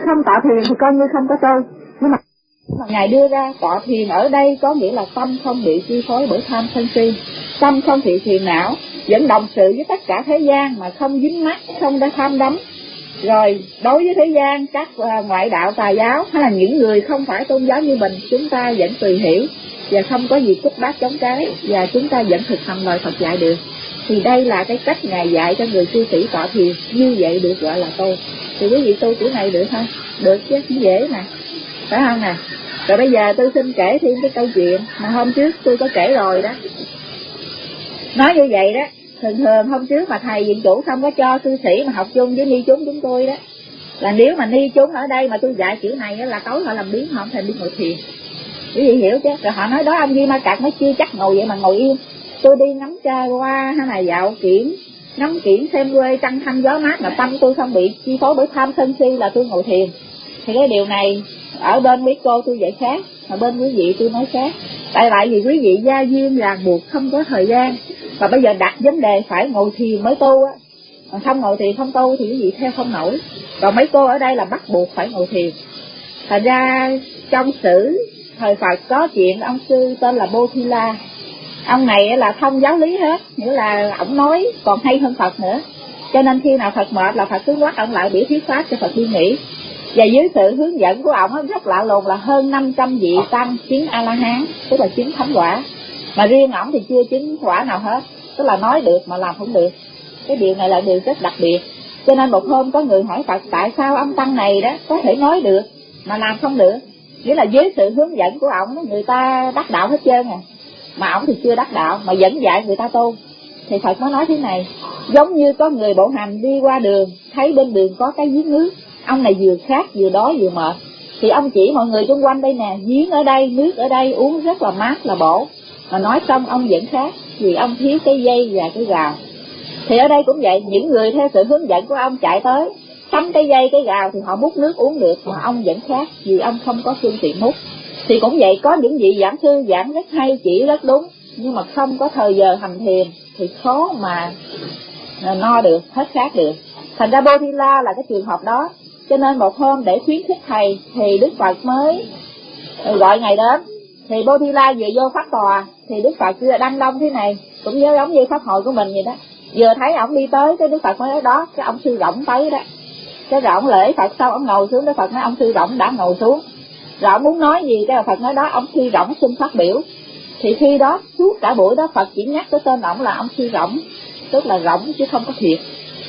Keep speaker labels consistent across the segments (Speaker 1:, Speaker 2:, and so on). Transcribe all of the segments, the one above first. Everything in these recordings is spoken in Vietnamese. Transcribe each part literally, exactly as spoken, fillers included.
Speaker 1: Không tọa thiền thì coi như không có tu. Nhưng mà mà Ngài đưa ra tọa thiền ở đây có nghĩa là tâm không bị chi phối bởi tham sân si, tâm không bị phiền não, vẫn đồng sự với tất cả thế gian mà không dính mắc, không đã tham đắm. Rồi đối với thế gian, các uh, ngoại đạo tà giáo hay là những người không phải tôn giáo như mình, chúng ta vẫn tùy hiểu và không có gì cút bát chống trái, và chúng ta vẫn thực hành lời Phật dạy được. Thì đây là cái cách Ngài dạy cho người cư sĩ tọa thiền, như vậy được gọi là tu. Thì quý vị tu kiểu này được không? Được chứ, cũng dễ nè, phải không nè? Rồi bây giờ tôi xin kể thêm cái câu chuyện mà hôm trước tôi có kể rồi đó. Nói như vậy đó, thường thường hôm trước mà thầy viện chủ không có cho cư sĩ mà học chung với ni chúng chúng tôi đó, là nếu mà ni chúng ở đây mà tôi dạy kiểu này đó, là tối họ làm biến, họ không thèm đi ngồi thiền. Quý vị hiểu chứ? Rồi họ nói đó ông Di Ma Cật nó chưa chắc ngồi vậy mà ngồi yên. Tôi đi ngắm cha qua hay là dạo kiển, ngắm kiển xem quê trăng thanh gió mát mà tâm tôi không bị chi phối bởi tham sân si là tôi ngồi thiền. Thì cái điều này ở bên mấy cô tôi dạy khác, mà bên quý vị tôi nói khác. Tại lại vì quý vị gia duyên ràng buộc không có thời gian, và bây giờ đặt vấn đề phải ngồi thiền mới tu á, còn không ngồi thiền không tu thì quý vị theo không nổi. Còn mấy cô ở đây là bắt buộc phải ngồi thiền. Thành ra trong sử thời Phật có chuyện ông sư tên là Bô Thi La. Ông này là thông giáo lý hết, nghĩa là ổng nói còn hay hơn Phật nữa. Cho nên khi nào Phật mệt là Phật cứ quát ổng lại biểu thuyết pháp cho Phật đi nghỉ. Và dưới sự hướng dẫn của ổng rất lạ lùng là hơn năm trăm vị tăng chứng A-la-hán, tức là chứng thánh quả. Mà riêng ổng thì chưa chứng quả nào hết, tức là nói được mà làm không được. Cái điều này là điều rất đặc biệt. Cho nên một hôm có người hỏi Phật tại sao ông tăng này đó có thể nói được mà làm không được. Nghĩa là dưới sự hướng dẫn của ổng người ta đắc đạo hết trơn à, mà ổng thì chưa đắc đạo mà vẫn dạy người ta tu. Thì Phật mới nói thế này: giống như có người bộ hành đi qua đường, thấy bên đường có cái giếng nước, ông này vừa khát vừa đói vừa mệt, thì ông chỉ mọi người xung quanh đây nè, giếng ở đây, nước ở đây, uống rất là mát là bổ. Mà nói xong ông vẫn khát vì ông thiếu cái dây và cái gào. Thì ở đây cũng vậy, những người theo sự hướng dẫn của ông chạy tới sắm cái dây cái gào thì họ múc nước uống được, mà ông vẫn khát vì ông không có phương tiện múc. Thì cũng vậy, có những vị giảng sư giảng rất hay, chỉ rất đúng, nhưng mà không có thời giờ hành thiền thì khó mà no được, hết khát được. Thành ra Bô Thi La là cái trường hợp đó. Cho nên một hôm để khuyến khích thầy thì Đức Phật mới gọi ngài đến. Thì Bô Thi La vừa vô pháp tòa thì Đức Phật đăng đông thế này, cũng nhớ giống như pháp hội của mình vậy đó. Vừa thấy ổng đi tới cái Đức Phật mới nói đó, cái ông sư rỗng tới đó. Cái rồi ổng lễ Phật sau ổng ngồi xuống, Đức Phật nói ông sư rỗng đã ngồi xuống. Rồi ổng muốn nói gì cái Phật nói đó, ông sư rỗng xin phát biểu. Thì khi đó suốt cả buổi đó Phật chỉ nhắc tới tên ổng là ông sư rỗng, tức là rỗng chứ không có thiệt.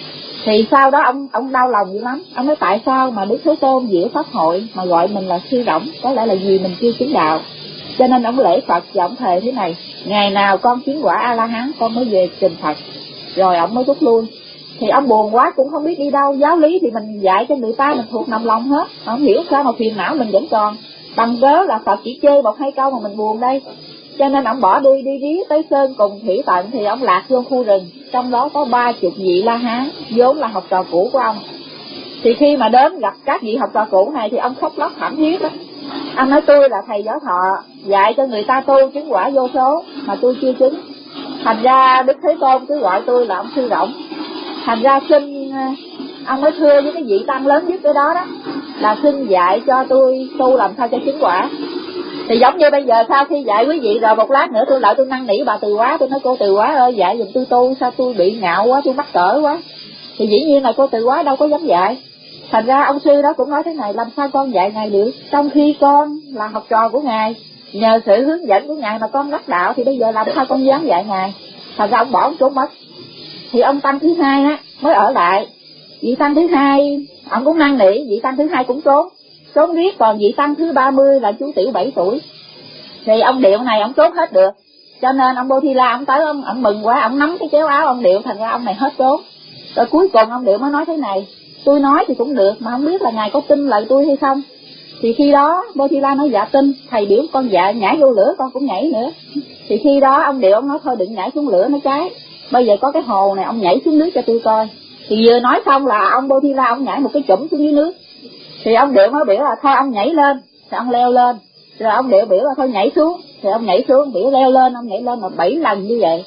Speaker 1: Thì sau đó ông ông đau lòng dữ lắm. Ông nói tại sao mà Đức Thế Tôn giữa pháp hội mà gọi mình là sư rỗng? Có lẽ là vì mình chưa chứng đạo. Cho nên ông lễ Phật và ông thề thế này: ngày nào con chứng quả A-la-hán con mới về trình Phật. Rồi ông mới rút lui. Thì ông buồn quá cũng không biết đi đâu. Giáo lý thì mình dạy cho người ta mình thuộc nằm lòng hết, không hiểu sao mà phiền não mình vẫn còn. Bằng cớ là Phật chỉ chơi một hai câu mà mình buồn đây. Cho nên ông bỏ đi đi rí tới sơn cùng thủy tận. Thì ông lạc vô khu rừng, trong đó có ba chục vị La Hán vốn là học trò cũ của ông. Thì khi mà đến gặp các vị học trò cũ này thì ông khóc lóc thảm thiết đó. Ông nói tôi là thầy giáo thọ, dạy cho người ta tu chứng quả vô số mà tôi chưa chứng. Thành ra Đức Thế Tôn cứ gọi tôi là ông sư rỗng. Thành ra xin ông mới thưa với cái vị tăng lớn nhất cái đó đó là xin dạy cho tôi tu làm sao cho chứng quả. Thì giống như bây giờ sau khi dạy quý vị rồi một lát nữa tôi lại tôi năn nỉ bà Từ Quá, tôi nói cô Từ Quá ơi dạy giùm tôi tu, sao tôi bị ngạo quá, tôi mắc cỡ quá. Thì dĩ nhiên là cô Từ Quá đâu có dám dạy. Thành ra ông sư đó cũng nói thế này: làm sao con dạy ngài được, trong khi con là học trò của ngài, nhờ sự hướng dẫn của ngài mà con đắc đạo, thì bây giờ làm sao con dám dạy ngài. Thành ra ông bỏ ông trốn mất. Thì ông tăng thứ hai á mới ở lại. Vị tăng thứ hai ông cũng năn nỉ, vị tăng thứ hai cũng trốn trốn riết. Còn vị tăng thứ ba mươi là chú tiểu bảy tuổi, thì ông Điệu này ông trốn hết được. Cho nên ông Bô Thi La ông tới ông, ông mừng quá, ông nắm cái chéo áo ông Điệu, thành ra ông này hết trốn. Rồi cuối cùng ông Điệu mới nói thế này: tôi nói thì cũng được mà không biết là ngài có tin lời tôi hay không. Thì khi đó Bô Thi La nói dạ tin, thầy biểu con dạ nhảy vô lửa con cũng nhảy nữa. Thì khi đó ông Điệu ông nói thôi đừng nhảy xuống lửa nó cháy, bây giờ có cái hồ này ông nhảy xuống nước cho tôi coi. Thì vừa nói xong là ông Bô Thi La ông nhảy một cái chủm xuống dưới nước. Thì ông Điệu mới biểu là thôi ông nhảy lên, thì ông leo lên. Rồi ông Điệu biểu là thôi nhảy xuống, thì ông nhảy xuống, biểu leo lên, ông nhảy lên là bảy lần như vậy.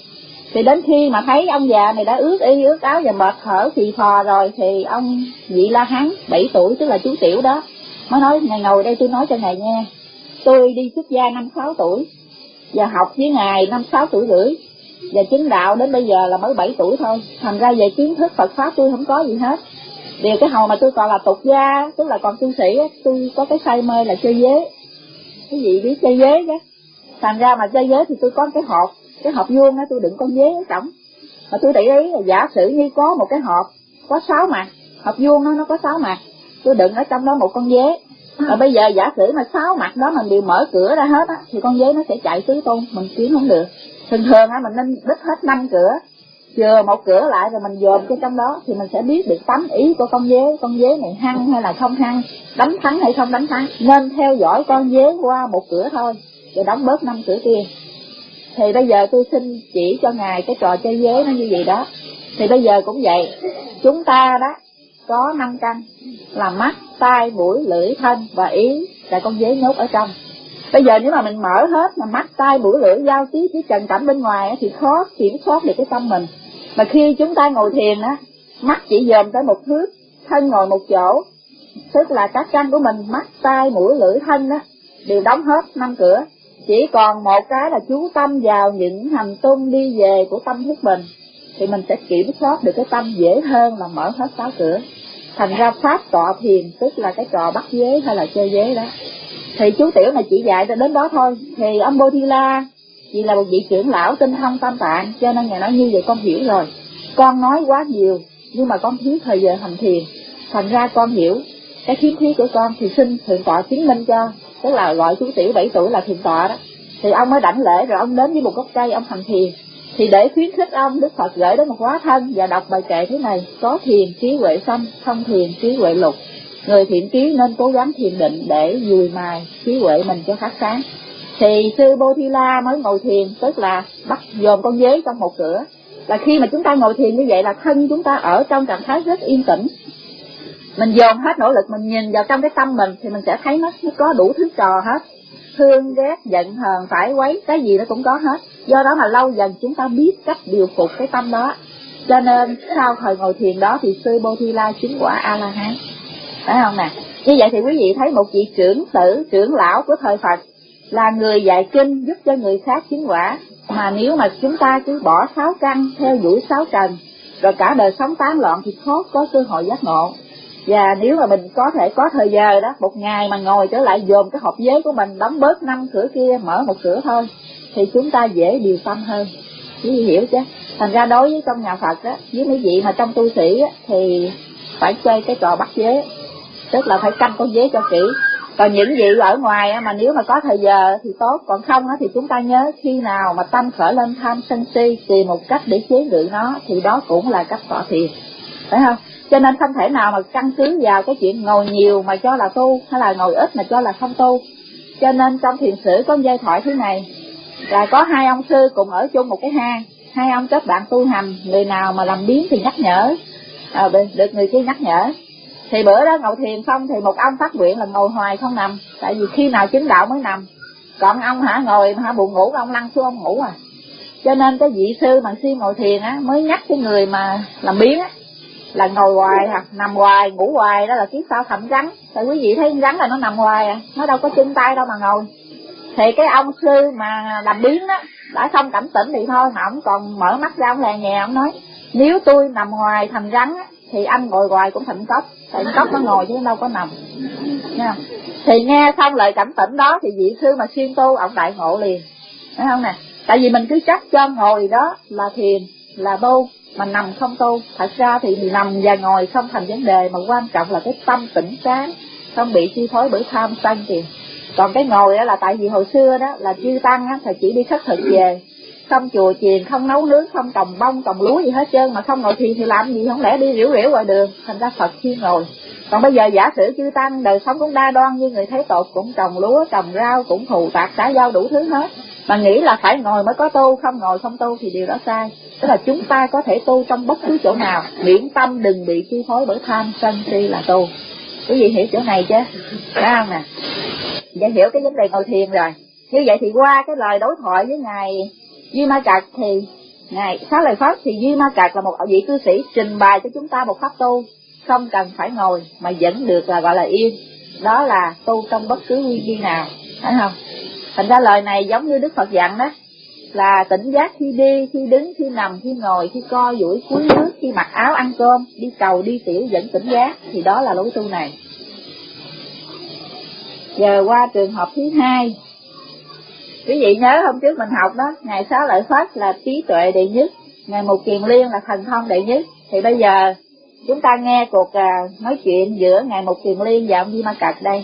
Speaker 1: Thì đến khi mà thấy ông già này đã ướt y ướt áo và mệt thở phì phò rồi, thì ông Vị La Hán bảy tuổi, tức là chú Tiểu đó, mới nói: ngài ngồi đây tôi nói cho ngài nghe. Tôi đi xuất gia năm sáu tuổi và học với ngài năm sáu tuổi rưỡi, và chứng đạo đến bây giờ là mới bảy tuổi thôi. Thành ra về kiến thức Phật pháp tôi không có gì hết. Điều cái hồi mà tôi còn là tục gia, tức là còn tu sĩ, tôi có cái say mê là chơi dế. Cái gì biết chơi dế chứ. Thành ra mà chơi dế thì tôi có cái hộp, cái hộp vuông á, tôi đựng con dế ở trong. Mà tôi để ý là giả sử như có một cái hộp có sáu mặt, hộp vuông đó nó có sáu mặt, tôi đựng ở trong đó một con dế. Và bây giờ giả sử mà sáu mặt đó mình đều mở cửa ra hết á, thì con dế nó sẽ chạy tứ tung, mình kiếm không được. Thường thường á mình nên đích hết năm cửa, chừa một cửa lại rồi mình dồn cái trong đó, thì mình sẽ biết được tánh ý của con dế. Con dế này hăng hay là không hăng, đánh thắng hay không đánh thắng. Nên theo dõi con dế qua một cửa thôi, rồi đóng bớt năm cửa kia. Thì bây giờ tôi xin chỉ cho ngài cái trò chơi dế nó như vậy đó. Thì bây giờ cũng vậy, chúng ta đó có năm căn là mắt, tai, mũi, lưỡi, thân và ý là con dế nhốt ở trong. Bây giờ nếu mà mình mở hết mà mắt, tai, mũi, lưỡi giao tiếp với trần cảnh bên ngoài thì khó kiểm soát được cái tâm mình. Mà khi chúng ta ngồi thiền á, mắt chỉ dòm tới một hướng, thân ngồi một chỗ, tức là các căn của mình mắt, tai, mũi, lưỡi, thân á đều đóng hết năm cửa. Chỉ còn một cái là chú tâm vào những hành tung đi về của tâm thức mình, thì mình sẽ kiểm soát được cái tâm dễ hơn là mở hết sáu cửa. Thành ra pháp tọa thiền tức là cái trò bắt dế hay là chơi dế đó. Thì chú Tiểu này chỉ dạy đến đó thôi. Thì ông Bô Thi La chỉ là một vị trưởng lão tinh thông tam tạng, cho nên ngài nói như vậy con hiểu rồi. Con nói quá nhiều nhưng mà con thiếu thời giờ hành thiền, thành ra con hiểu cái khiếm khuyết của con, thì xin thượng tọa chứng minh cho. Tức là gọi chú Tiểu bảy tuổi là thượng tọa đó. Thì ông mới đảnh lễ rồi ông đến với một gốc cây ông hành thiền. Thì để khuyến khích ông, Đức Phật gửi đến một hóa thân và đọc bài kệ thế này: có thiền trí huệ sanh, không thiền trí huệ lục. Người thiện trí nên cố gắng thiền định để dùi mài trí huệ mình cho phát sáng. Thì sư Bô Thi La mới ngồi thiền, tức là bắt dồn con dế trong một cửa. Là khi mà chúng ta ngồi thiền như vậy là thân chúng ta ở trong trạng thái rất yên tĩnh. Mình dồn hết nỗ lực, mình nhìn vào trong cái tâm mình thì mình sẽ thấy nó, nó có đủ thứ trò hết. Thương, ghét, giận, hờn, phải quấy, cái gì nó cũng có hết. Do đó mà lâu dần chúng ta biết cách điều phục cái tâm đó. Cho nên sau thời ngồi thiền đó thì sư Bô Thi La chứng quả A-la-hán. Phải không nè? Như vậy thì quý vị thấy một vị trưởng tử, trưởng lão của thời Phật là người dạy kinh giúp cho người khác chứng quả. Mà nếu mà chúng ta cứ bỏ sáu căn theo đuổi sáu trần, rồi cả đời sống tán loạn thì khó có cơ hội giác ngộ. Và nếu mà mình có thể có thời giờ đó, một ngày mà ngồi trở lại dồn cái hộp giới của mình, đóng bớt năm cửa kia, mở một cửa thôi, thì chúng ta dễ điều tâm hơn. Quý vị hiểu chứ? Thành ra đối với trong nhà Phật á, với mấy vị mà trong tu sĩ á, thì phải chơi cái trò bắt dế, tức là phải canh con dế cho kỹ. Còn những vị ở ngoài á, mà nếu mà có thời giờ thì tốt, còn không á, thì chúng ta nhớ khi nào mà tâm khởi lên tham sân si, tìm một cách để chế ngự nó, thì đó cũng là cách tọa thiền, phải không? Cho nên không thể nào mà căn cứ vào cái chuyện ngồi nhiều mà cho là tu, hay là ngồi ít mà cho là không tu. Cho nên trong thiền sử có giai thoại thế này, là có hai ông sư cùng ở chung một cái hang. Hai ông kết bạn tu hành, người nào mà làm biếng thì nhắc nhở, à, được người kia nhắc nhở. Thì bữa đó ngồi thiền xong thì một ông phát nguyện là ngồi hoài không nằm, tại vì khi nào chứng đạo mới nằm. Còn ông hả ngồi hả buồn ngủ, ông lăn xuống ông ngủ à. Cho nên cái vị sư mà siêng ngồi thiền á mới nhắc cái người mà làm biếng á là ngồi hoài hoặc nằm hoài, ngủ hoài, đó là kiếp sau thành rắn. Tại quý vị thấy rắn là nó nằm hoài à, nó đâu có chân tay đâu mà ngồi. Thì cái ông sư mà làm biếng đó đã không cảnh tỉnh thì thôi, mà ông còn mở mắt ra ông lè nhè, ông nói nếu tôi nằm hoài thành rắn á, thì anh ngồi hoài cũng thành cóc, tại cóc nó ngồi chứ đâu có nằm. Nghe không? Thì nghe xong lời cảnh tỉnh đó thì vị sư mà siêng tu ông đại ngộ liền, phải không nè? Tại vì mình cứ chắc cho ngồi đó là thiền, là tu, mà nằm không tu. Thật ra thì nằm và ngồi không thành vấn đề, mà quan trọng là cái tâm tỉnh sáng, không bị chi phối bởi tham sân kìa. Còn cái ngồi đó là tại vì hồi xưa đó là chư tăng á, thì chỉ đi khất thực về, không chùa chiền, không nấu nướng, không trồng bông, trồng lúa gì hết trơn, mà không ngồi thiền thì làm gì, không lẽ đi riểu riểu ngoài đường. Thành ra Phật khi ngồi. Còn bây giờ giả sử chư tăng đời sống cũng đa đoan như người Thế Tột, cũng trồng lúa, trồng rau, cũng thù tạc xã giao đủ thứ hết, mà nghĩ là phải ngồi mới có tu, không ngồi không tu thì điều đó sai. Tức là chúng ta có thể tu trong bất cứ chỗ nào, miễn tâm đừng bị chi phối bởi tham sân si là tu. Quý vị hiểu chỗ này chứ? Phải không nè? Vậy hiểu cái vấn đề ngồi thiền rồi. Như vậy thì qua cái lời đối thoại với ngài Duy Ma Trật thì Ngài Xá Lợi Phất thì Di Ma Cật là một vị cư sĩ trình bày cho chúng ta một pháp tu, không cần phải ngồi mà vẫn được là gọi là yên. Đó là tu trong bất cứ quy vi nào, phải không? Thành ra lời này giống như Đức Phật dặn đó, là tỉnh giác khi đi, khi đứng, khi nằm, khi ngồi, khi co duỗi cúi nước, khi mặc áo ăn cơm, đi cầu đi tiểu vẫn tỉnh giác, thì đó là lối tu này. Giờ qua trường hợp thứ hai. Quý vị nhớ hôm trước mình học đó, Ngài Xá Lợi Phất là trí tuệ đệ nhất, Ngài Mục Kiền Liên là thần thông đệ nhất. Thì bây giờ chúng ta nghe cuộc uh, nói chuyện giữa Ngài Mục Kiền Liên và ông Di Ma Cật đây.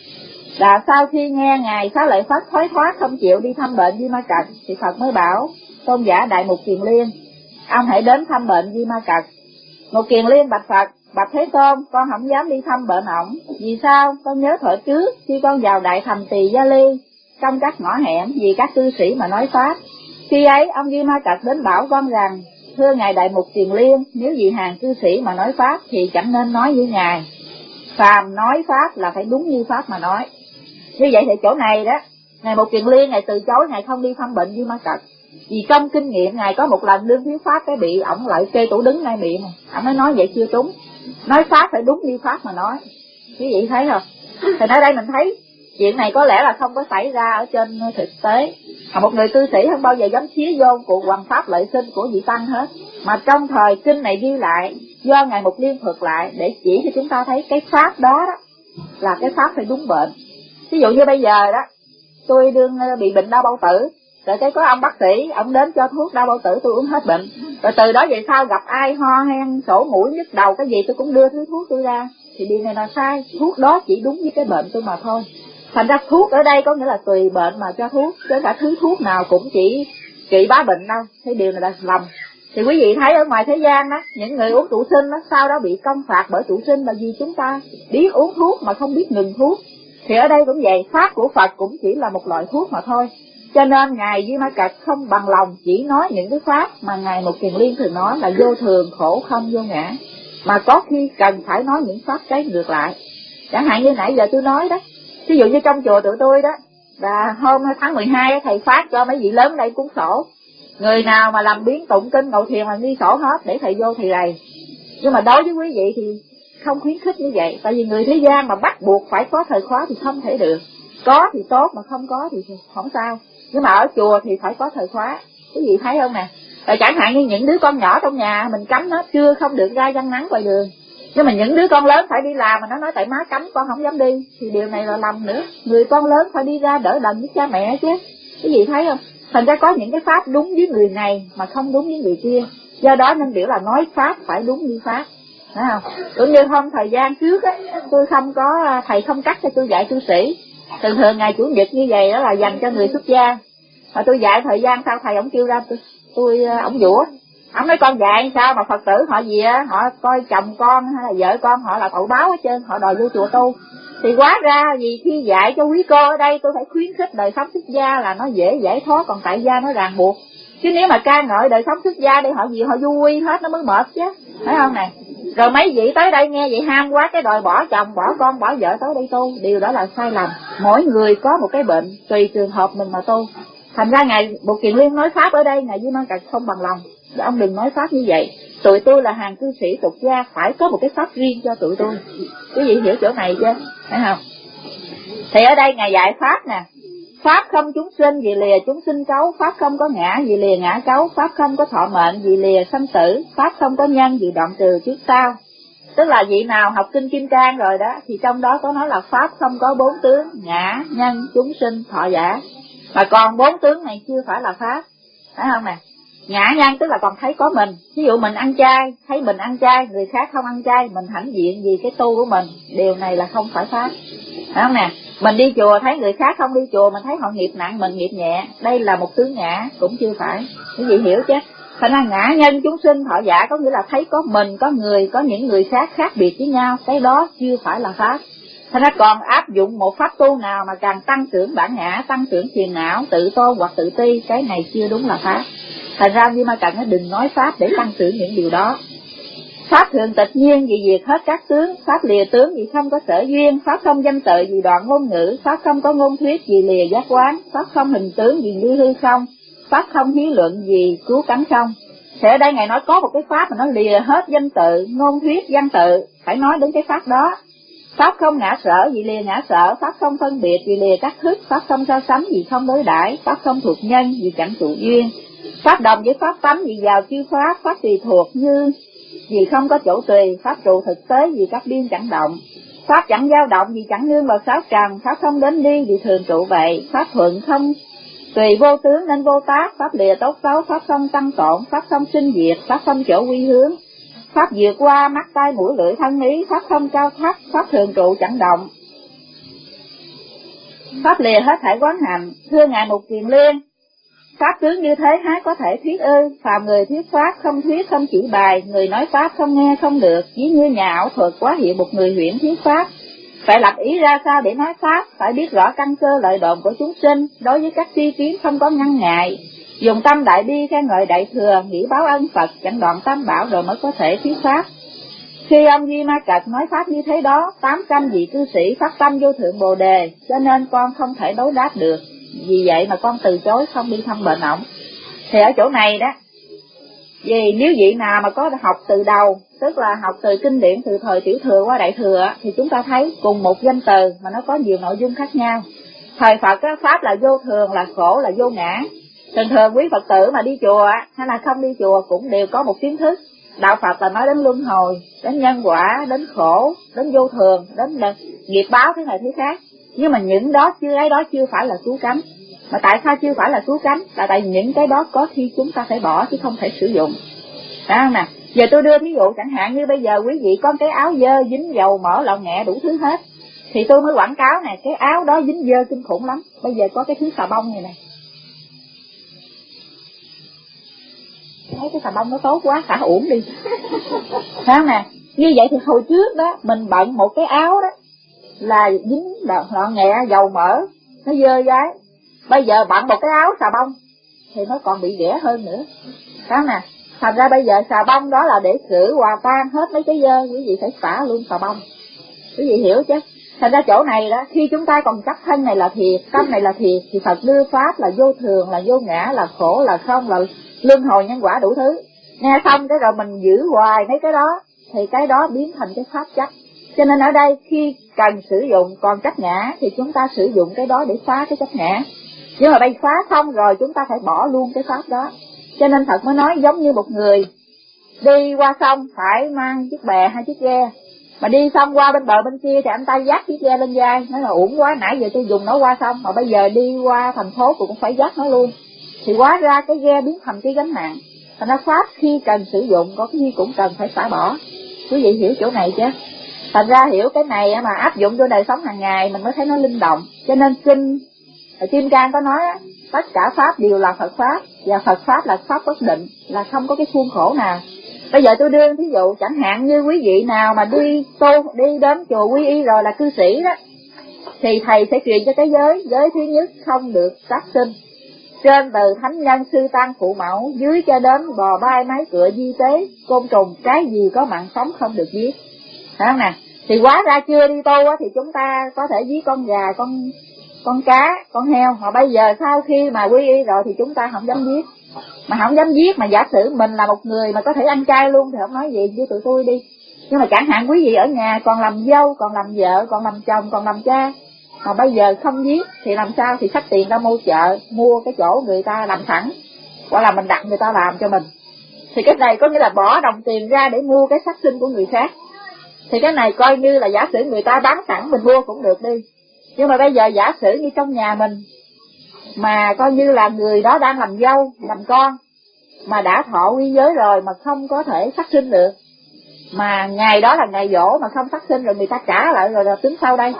Speaker 1: Là sau khi nghe Ngài Xá Lợi Phất thoái thoát không chịu đi thăm bệnh Di Ma Cật, thì Phật mới bảo tôn giả Đại Mục Kiền Liên, ông hãy đến thăm bệnh Di Ma Cật. Mục Kiền Liên bạch Phật, bạch Thế Tôn, con không dám đi thăm bệnh ổng. Vì sao? Con nhớ thuở trước khi con vào Đại Thành Tỳ Gia Ly, trong các ngõ hẻm vì các cư sĩ mà nói pháp, khi ấy ông Di Ma Cật đến bảo con rằng, thưa Ngài Đại Mục Kiền Liên, nếu vì hàng cư sĩ mà nói pháp thì chẳng nên nói với Ngài. Phàm nói pháp là phải đúng như pháp mà nói. Như vậy thì chỗ này đó, Ngài Mục Kiền Liên Ngài từ chối, Ngài không đi thăm bệnh Di Ma Cật. Vì trong kinh nghiệm Ngài có một lần đương thuyết pháp cái bị ổng lại kê tủ đứng ngay miệng, ổng mới nói vậy chưa đúng. Nói pháp phải đúng như pháp mà nói. Quý vị thấy không? Thì ở đây mình thấy chuyện này có lẽ là không có xảy ra ở trên thực tế. Mà một người cư sĩ không bao giờ dám xía vô cuộc hoằng pháp lợi sinh của vị tăng hết. Mà trong thời kinh này ghi lại, do Ngài Mục Liên thuật lại để chỉ cho chúng ta thấy cái pháp đó, đó là cái pháp phải đúng bệnh. Ví dụ như bây giờ đó, tôi đương bị bệnh đau bao tử, rồi cái có ông bác sĩ, ông đến cho thuốc đau bao tử, tôi uống hết bệnh. Rồi từ đó về sau gặp ai ho hen, sổ mũi, nhức đầu, cái gì tôi cũng đưa thứ thuốc tôi ra. Thì điều này là sai, thuốc đó chỉ đúng với cái bệnh tôi mà thôi. Thành ra thuốc ở đây có nghĩa là tùy bệnh mà cho thuốc, chứ cả thứ thuốc nào cũng chỉ trị bá bệnh đâu. Thế điều này là lầm. Thì quý vị thấy ở ngoài thế gian đó, những người uống trụ sinh đó, sau đó bị công phạt bởi trụ sinh là vì chúng ta biết uống thuốc mà không biết ngừng thuốc. Thì ở đây cũng vậy, pháp của Phật cũng chỉ là một loại thuốc mà thôi. Cho nên Ngài Di Ma Cật không bằng lòng chỉ nói những cái pháp mà Ngài Mục Kiền Liên thường nói là vô thường, khổ, không, vô ngã, mà có khi cần phải nói những pháp trái ngược lại. Chẳng hạn như nãy giờ tôi nói đó, ví dụ như trong chùa tụi tôi đó, và hôm tháng mười hai thầy phát cho mấy vị lớn đây cuốn sổ, người nào mà làm biến tụng kinh ngộ thiền là ghi sổ hết để thầy vô thầy rầy. Nhưng mà đối với quý vị thì không khuyến khích như vậy, tại vì người thế gian mà bắt buộc phải có thời khóa thì không thể được. Có thì tốt, mà không có thì không sao. Nhưng mà ở chùa thì phải có thời khóa. Quý vị thấy không nè? Rồi chẳng hạn như những đứa con nhỏ trong nhà mình cấm nó chưa không được ra giăng nắng ngoài đường. Nhưng mà những đứa con lớn phải đi làm mà nó nói tại má cấm con không dám đi, thì điều này là lầm nữa. Người con lớn phải đi ra đỡ đần với cha mẹ chứ. Quý vị thấy không? Thành ra có những cái pháp đúng với người này mà không đúng với người kia. Do đó nên biểu là nói pháp phải đúng như pháp. Thấy không? Cũng như hôm thời gian trước á, tôi không có, thầy không cắt cho tôi dạy cư sĩ. Thường thường ngày chủ nhật như vậy đó là dành cho người xuất gia. Mà tôi dạy thời gian sau thầy ổng kêu ra tôi, tôi ổng dũa. Ổng nói con dạy sao mà Phật tử họ gì á, họ coi chồng con hay là vợ con họ là tội báo hết trơn, họ đòi vô chùa tu. Thì hóa ra vì khi dạy cho quý cô ở đây tôi phải khuyến khích đời sống xuất gia là nó dễ giải thoát, còn tại gia nó ràng buộc. Chứ nếu mà ca ngợi đời sống xuất gia đây họ gì họ vui hết nó mới mệt chứ, phải không nè? Rồi mấy vị tới đây nghe vậy ham quá cái đòi bỏ chồng, bỏ con, bỏ vợ tới đây tu, điều đó là sai lầm. Mỗi người có một cái bệnh, tùy trường hợp mình mà tu. Thành ra Ngài Mục Kiền Liên nói pháp ở đây, Ngài Di Ma Cật không bằng lòng. Để ông đừng nói pháp như vậy. Tụi tôi là hàng cư sĩ tục gia, phải có một cái pháp riêng cho tụi tôi. Quý vị hiểu chỗ này chưa? Phải không? Thì ở đây Ngài dạy pháp nè. Pháp không chúng sinh vì lìa chúng sinh cấu, pháp không có ngã vì lìa ngã cấu, pháp không có thọ mệnh vì lìa sanh tử, pháp không có nhân vì đoạn trừ trước sau. Tức là vị nào học kinh Kim Cang rồi đó, thì trong đó có nói là pháp không có bốn tướng, ngã, nhân, chúng sinh, thọ giả. Mà còn bốn tướng này chưa phải là pháp, phải không nè? Ngã nhân tức là còn thấy có mình. Ví dụ mình ăn chay, thấy mình ăn chay, người khác không ăn chay, mình hãnh diện vì cái tu của mình, điều này là không phải pháp, phải không nè? Mình đi chùa thấy người khác không đi chùa, mình thấy họ nghiệp nặng, mình nghiệp nhẹ, đây là một tướng ngã, cũng chưa phải. Quý vị hiểu chứ? Thành ra ngã nhân chúng sinh thọ giả có nghĩa là thấy có mình, có người, có những người khác khác biệt với nhau, cái đó chưa phải là pháp. Thành ra còn áp dụng một pháp tu nào mà càng tăng trưởng bản ngã, tăng trưởng phiền não, tự tôn hoặc tự ti, cái này chưa đúng là pháp. Thành ra Di Ma Cật nó đừng nói pháp để tăng trưởng những điều đó. Pháp thường tịch nhiên vì diệt hết các tướng, pháp lìa tướng vì không có sở duyên, pháp không danh tự vì đoạn ngôn ngữ, pháp không có ngôn thuyết vì lìa giác quán, pháp không hình tướng vì như hư không, pháp không hí luận gì cứu cánh không. Thì ở đây Ngài nói có một cái pháp mà nó lìa hết danh tự, ngôn thuyết, văn tự, phải nói đến cái pháp đó. Pháp không ngã sở vì lìa ngã sở, pháp không phân biệt vì lìa các thức, pháp không so sánh vì không đối đãi, pháp không thuộc nhân vì chẳng trụ duyên, pháp đồng với pháp tánh vì vào chư pháp, pháp tùy thuộc như vì không có chỗ tùy, pháp trụ thực tế vì các biên chẳng động, pháp chẳng dao động vì chẳng nương vào sáu trần, pháp không đến đi vì thường trụ vậy, pháp thuận không tùy vô tướng nên vô tác, pháp lìa tốt xấu, pháp không tăng tổn, pháp không sinh diệt, pháp không chỗ quy hướng, pháp vượt qua mắt tai mũi lưỡi thân ý, pháp không cao thấp, pháp thường trụ chẳng động, pháp lìa hết thảy quán hành. Thưa Ngài Mục Kiền Liên, pháp tướng như thế há có thể thuyết ư? Phàm người thuyết pháp không thuyết không chỉ bài, người nói pháp không nghe không được, ví như nhà ảo thuật quá hiệu một người huyễn thuyết pháp. Phải lập ý ra sao để nói pháp, phải biết rõ căn cơ lợi đồn của chúng sinh, đối với các tri kiến không có ngăn ngại, dùng tâm đại bi khen ngợi đại thừa, nghĩ báo ân Phật, chẳng đoạn tam bảo rồi mới có thể thuyết pháp. Khi ông Di Ma Cật nói pháp như thế đó, tám trăm vị cư sĩ phát tâm vô thượng bồ đề, cho nên con không thể đối đáp được, vì vậy mà con từ chối không đi thăm bệnh ổng. Thì ở chỗ này đó, vì nếu vị nào mà có học từ đầu, tức là học từ kinh điển từ thời tiểu thừa qua đại thừa, thì chúng ta thấy cùng một danh từ mà nó có nhiều nội dung khác nhau. Thời Phật á, pháp là vô thường, là khổ, là vô ngã. Thường thường quý Phật tử mà đi chùa hay là không đi chùa cũng đều có một kiến thức. Đạo Phật là nói đến luân hồi, đến nhân quả, đến khổ, đến vô thường, đến nghiệp báo thế này thế khác. Nhưng mà những đó chưa ấy đó chưa phải là cứu cánh. Mà tại sao chưa phải là cứu cánh? Là tại những cái đó có khi chúng ta phải bỏ chứ không thể sử dụng. Phải không nè? Giờ tôi đưa thí dụ chẳng hạn như bây giờ quý vị có cái áo dơ dính dầu mỡ lậu nhẹ đủ thứ hết, thì tôi mới quảng cáo này, cái áo đó dính dơ kinh khủng lắm. Bây giờ có cái thứ xà bông này này, thấy cái xà bông nó tốt quá, xả uổng đi. Phải không nè? Như vậy thì hồi trước đó mình bận một cái áo đó là dính lọ nhẹ dầu mỡ, nó dơ dái. Bây giờ bận một cái áo xà bông thì nó còn bị ghẻ hơn nữa. Phải không nè? Thành ra bây giờ xà bông đó là để khử hòa tan hết mấy cái dơ, quý vị phải xả luôn xà bông. Quý vị hiểu chứ? Thành ra chỗ này đó, khi chúng ta còn chấp thân này là thiệt, tâm này là thiệt, thì Phật đưa pháp là vô thường, là vô ngã, là khổ, là không, là luân hồi nhân quả đủ thứ. Nghe xong cái rồi mình giữ hoài mấy cái đó, thì cái đó biến thành cái pháp chấp. Cho nên ở đây khi cần sử dụng còn chấp ngã thì chúng ta sử dụng cái đó để phá cái chấp ngã. Nhưng mà bây phá xong rồi chúng ta phải bỏ luôn cái pháp đó. Cho nên Phật mới nói giống như một người đi qua sông phải mang chiếc bè hay chiếc ghe, mà đi xong qua bên bờ bên kia thì anh ta dắt chiếc ghe lên vai, nói là uổng quá, nãy giờ tôi dùng nó qua sông mà bây giờ đi qua thành phố tôi cũng phải dắt nó luôn, thì hóa ra cái ghe biến thành cái gánh nặng. Thành ra pháp khi cần sử dụng có khi cũng cần phải xả bỏ. Quý vị hiểu chỗ này chứ? Thành ra hiểu cái này mà áp dụng vô đời sống hàng ngày mình mới thấy nó linh động. Cho nên kinh Kim Cang có nói tất cả pháp đều là Phật pháp, và Phật pháp là pháp bất định, là không có cái khuôn khổ nào. Bây giờ tôi đưa thí dụ chẳng hạn như quý vị nào mà đi tu đi đến chùa quy y rồi là cư sĩ đó, thì thầy sẽ truyền cho cái giới. Giới thứ nhất không được sát sinh, trên từ thánh nhân sư tăng phụ mẫu, dưới cho đến bò bay máy cựa di tế côn trùng, cái gì có mạng sống không được giết. Phải không nè? Thì hóa ra chưa đi tu á, thì chúng ta có thể giết con gà, con con cá, con heo. Mà bây giờ sau khi mà quy y rồi thì chúng ta không dám giết. Mà không dám giết, mà giả sử mình là một người mà có thể ăn chay luôn thì không nói gì với tụi tôi đi. Nhưng mà chẳng hạn quý vị ở nhà còn làm dâu, còn làm vợ, còn làm chồng, còn làm cha, mà bây giờ không giết thì làm sao? Thì xách tiền ra mua chợ, mua cái chỗ người ta làm sẵn, hoặc là mình đặt người ta làm cho mình. Thì cái này có nghĩa là bỏ đồng tiền ra để mua cái sát sinh của người khác. Thì cái này coi như là giả sử người ta bán sẵn mình mua cũng được đi. Nhưng mà bây giờ giả sử như trong nhà mình mà coi như là người đó đang làm dâu, làm con, mà đã thọ quy giới rồi mà không có thể sát sinh được, mà ngày đó là ngày dỗ mà không sát sinh, rồi người ta trả lại rồi là tính sau đây.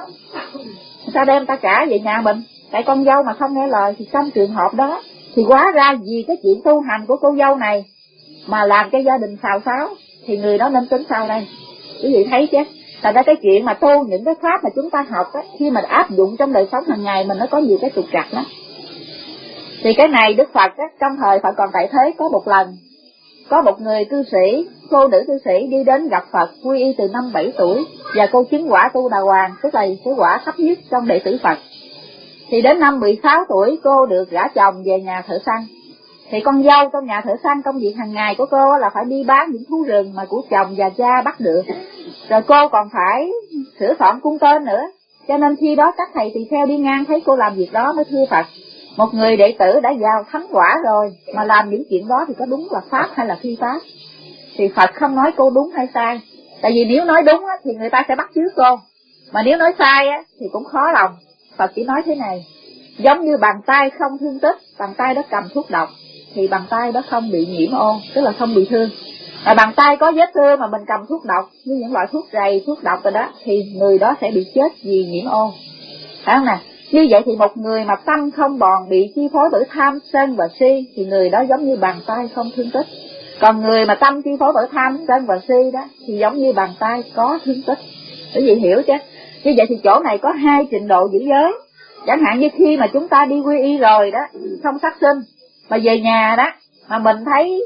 Speaker 1: Sao đem ta trả về nhà mình? Tại con dâu mà không nghe lời thì trong trường hợp đó thì hóa ra vì cái chuyện tu hành của cô dâu này mà làm cái gia đình xào xáo, thì người đó nên tính sau đây. Quý vị thấy chứ? Thành ra cái chuyện mà tu những cái pháp mà chúng ta học á, khi mà áp dụng trong đời sống hàng ngày mình nó có nhiều cái trục trặc lắm. Thì cái này Đức Phật á, trong thời Phật còn tại thế có một lần, có một người cư sĩ, cô nữ cư sĩ đi đến gặp Phật, quy y từ năm bảy tuổi, và cô chứng quả tu đà hoàng, tức là cái quả thấp nhất trong đệ tử Phật. Thì đến năm mười sáu tuổi cô được gả chồng về nhà thợ săn. Thì con dâu trong nhà thợ săn, công việc hàng ngày của cô là phải đi bán những thú rừng mà của chồng và cha bắt được. Rồi cô còn phải sửa soạn cung tên nữa. Cho nên khi đó các thầy tỳ kheo đi ngang thấy cô làm việc đó mới thưa Phật: một người đệ tử đã vào thánh quả rồi mà làm những chuyện đó thì có đúng là pháp hay là phi pháp? Thì Phật không nói cô đúng hay sai. Tại vì nếu nói đúng á, thì người ta sẽ bắt chước cô, mà nếu nói sai á, thì cũng khó lòng. Phật chỉ nói thế này: giống như bàn tay không thương tích, bàn tay đó cầm thuốc độc thì bàn tay đó không bị nhiễm ô, tức là không bị thương. Mà bàn tay có vết thương mà mình cầm thuốc độc, như những loại thuốc rầy, thuốc độc rồi đó, thì người đó sẽ bị chết vì nhiễm ô. Phải không nè? Như vậy thì một người mà tâm không còn bị chi phối bởi tham, sân và si thì người đó giống như bàn tay không thương tích. Còn người mà tâm chi phối bởi tham, sân và si đó thì giống như bàn tay có thương tích. Quý vị hiểu chứ? Như vậy thì chỗ này có hai trình độ giữ giới. Chẳng hạn như khi mà chúng ta đi quy y rồi đó, không sát sinh, mà về nhà đó mà mình thấy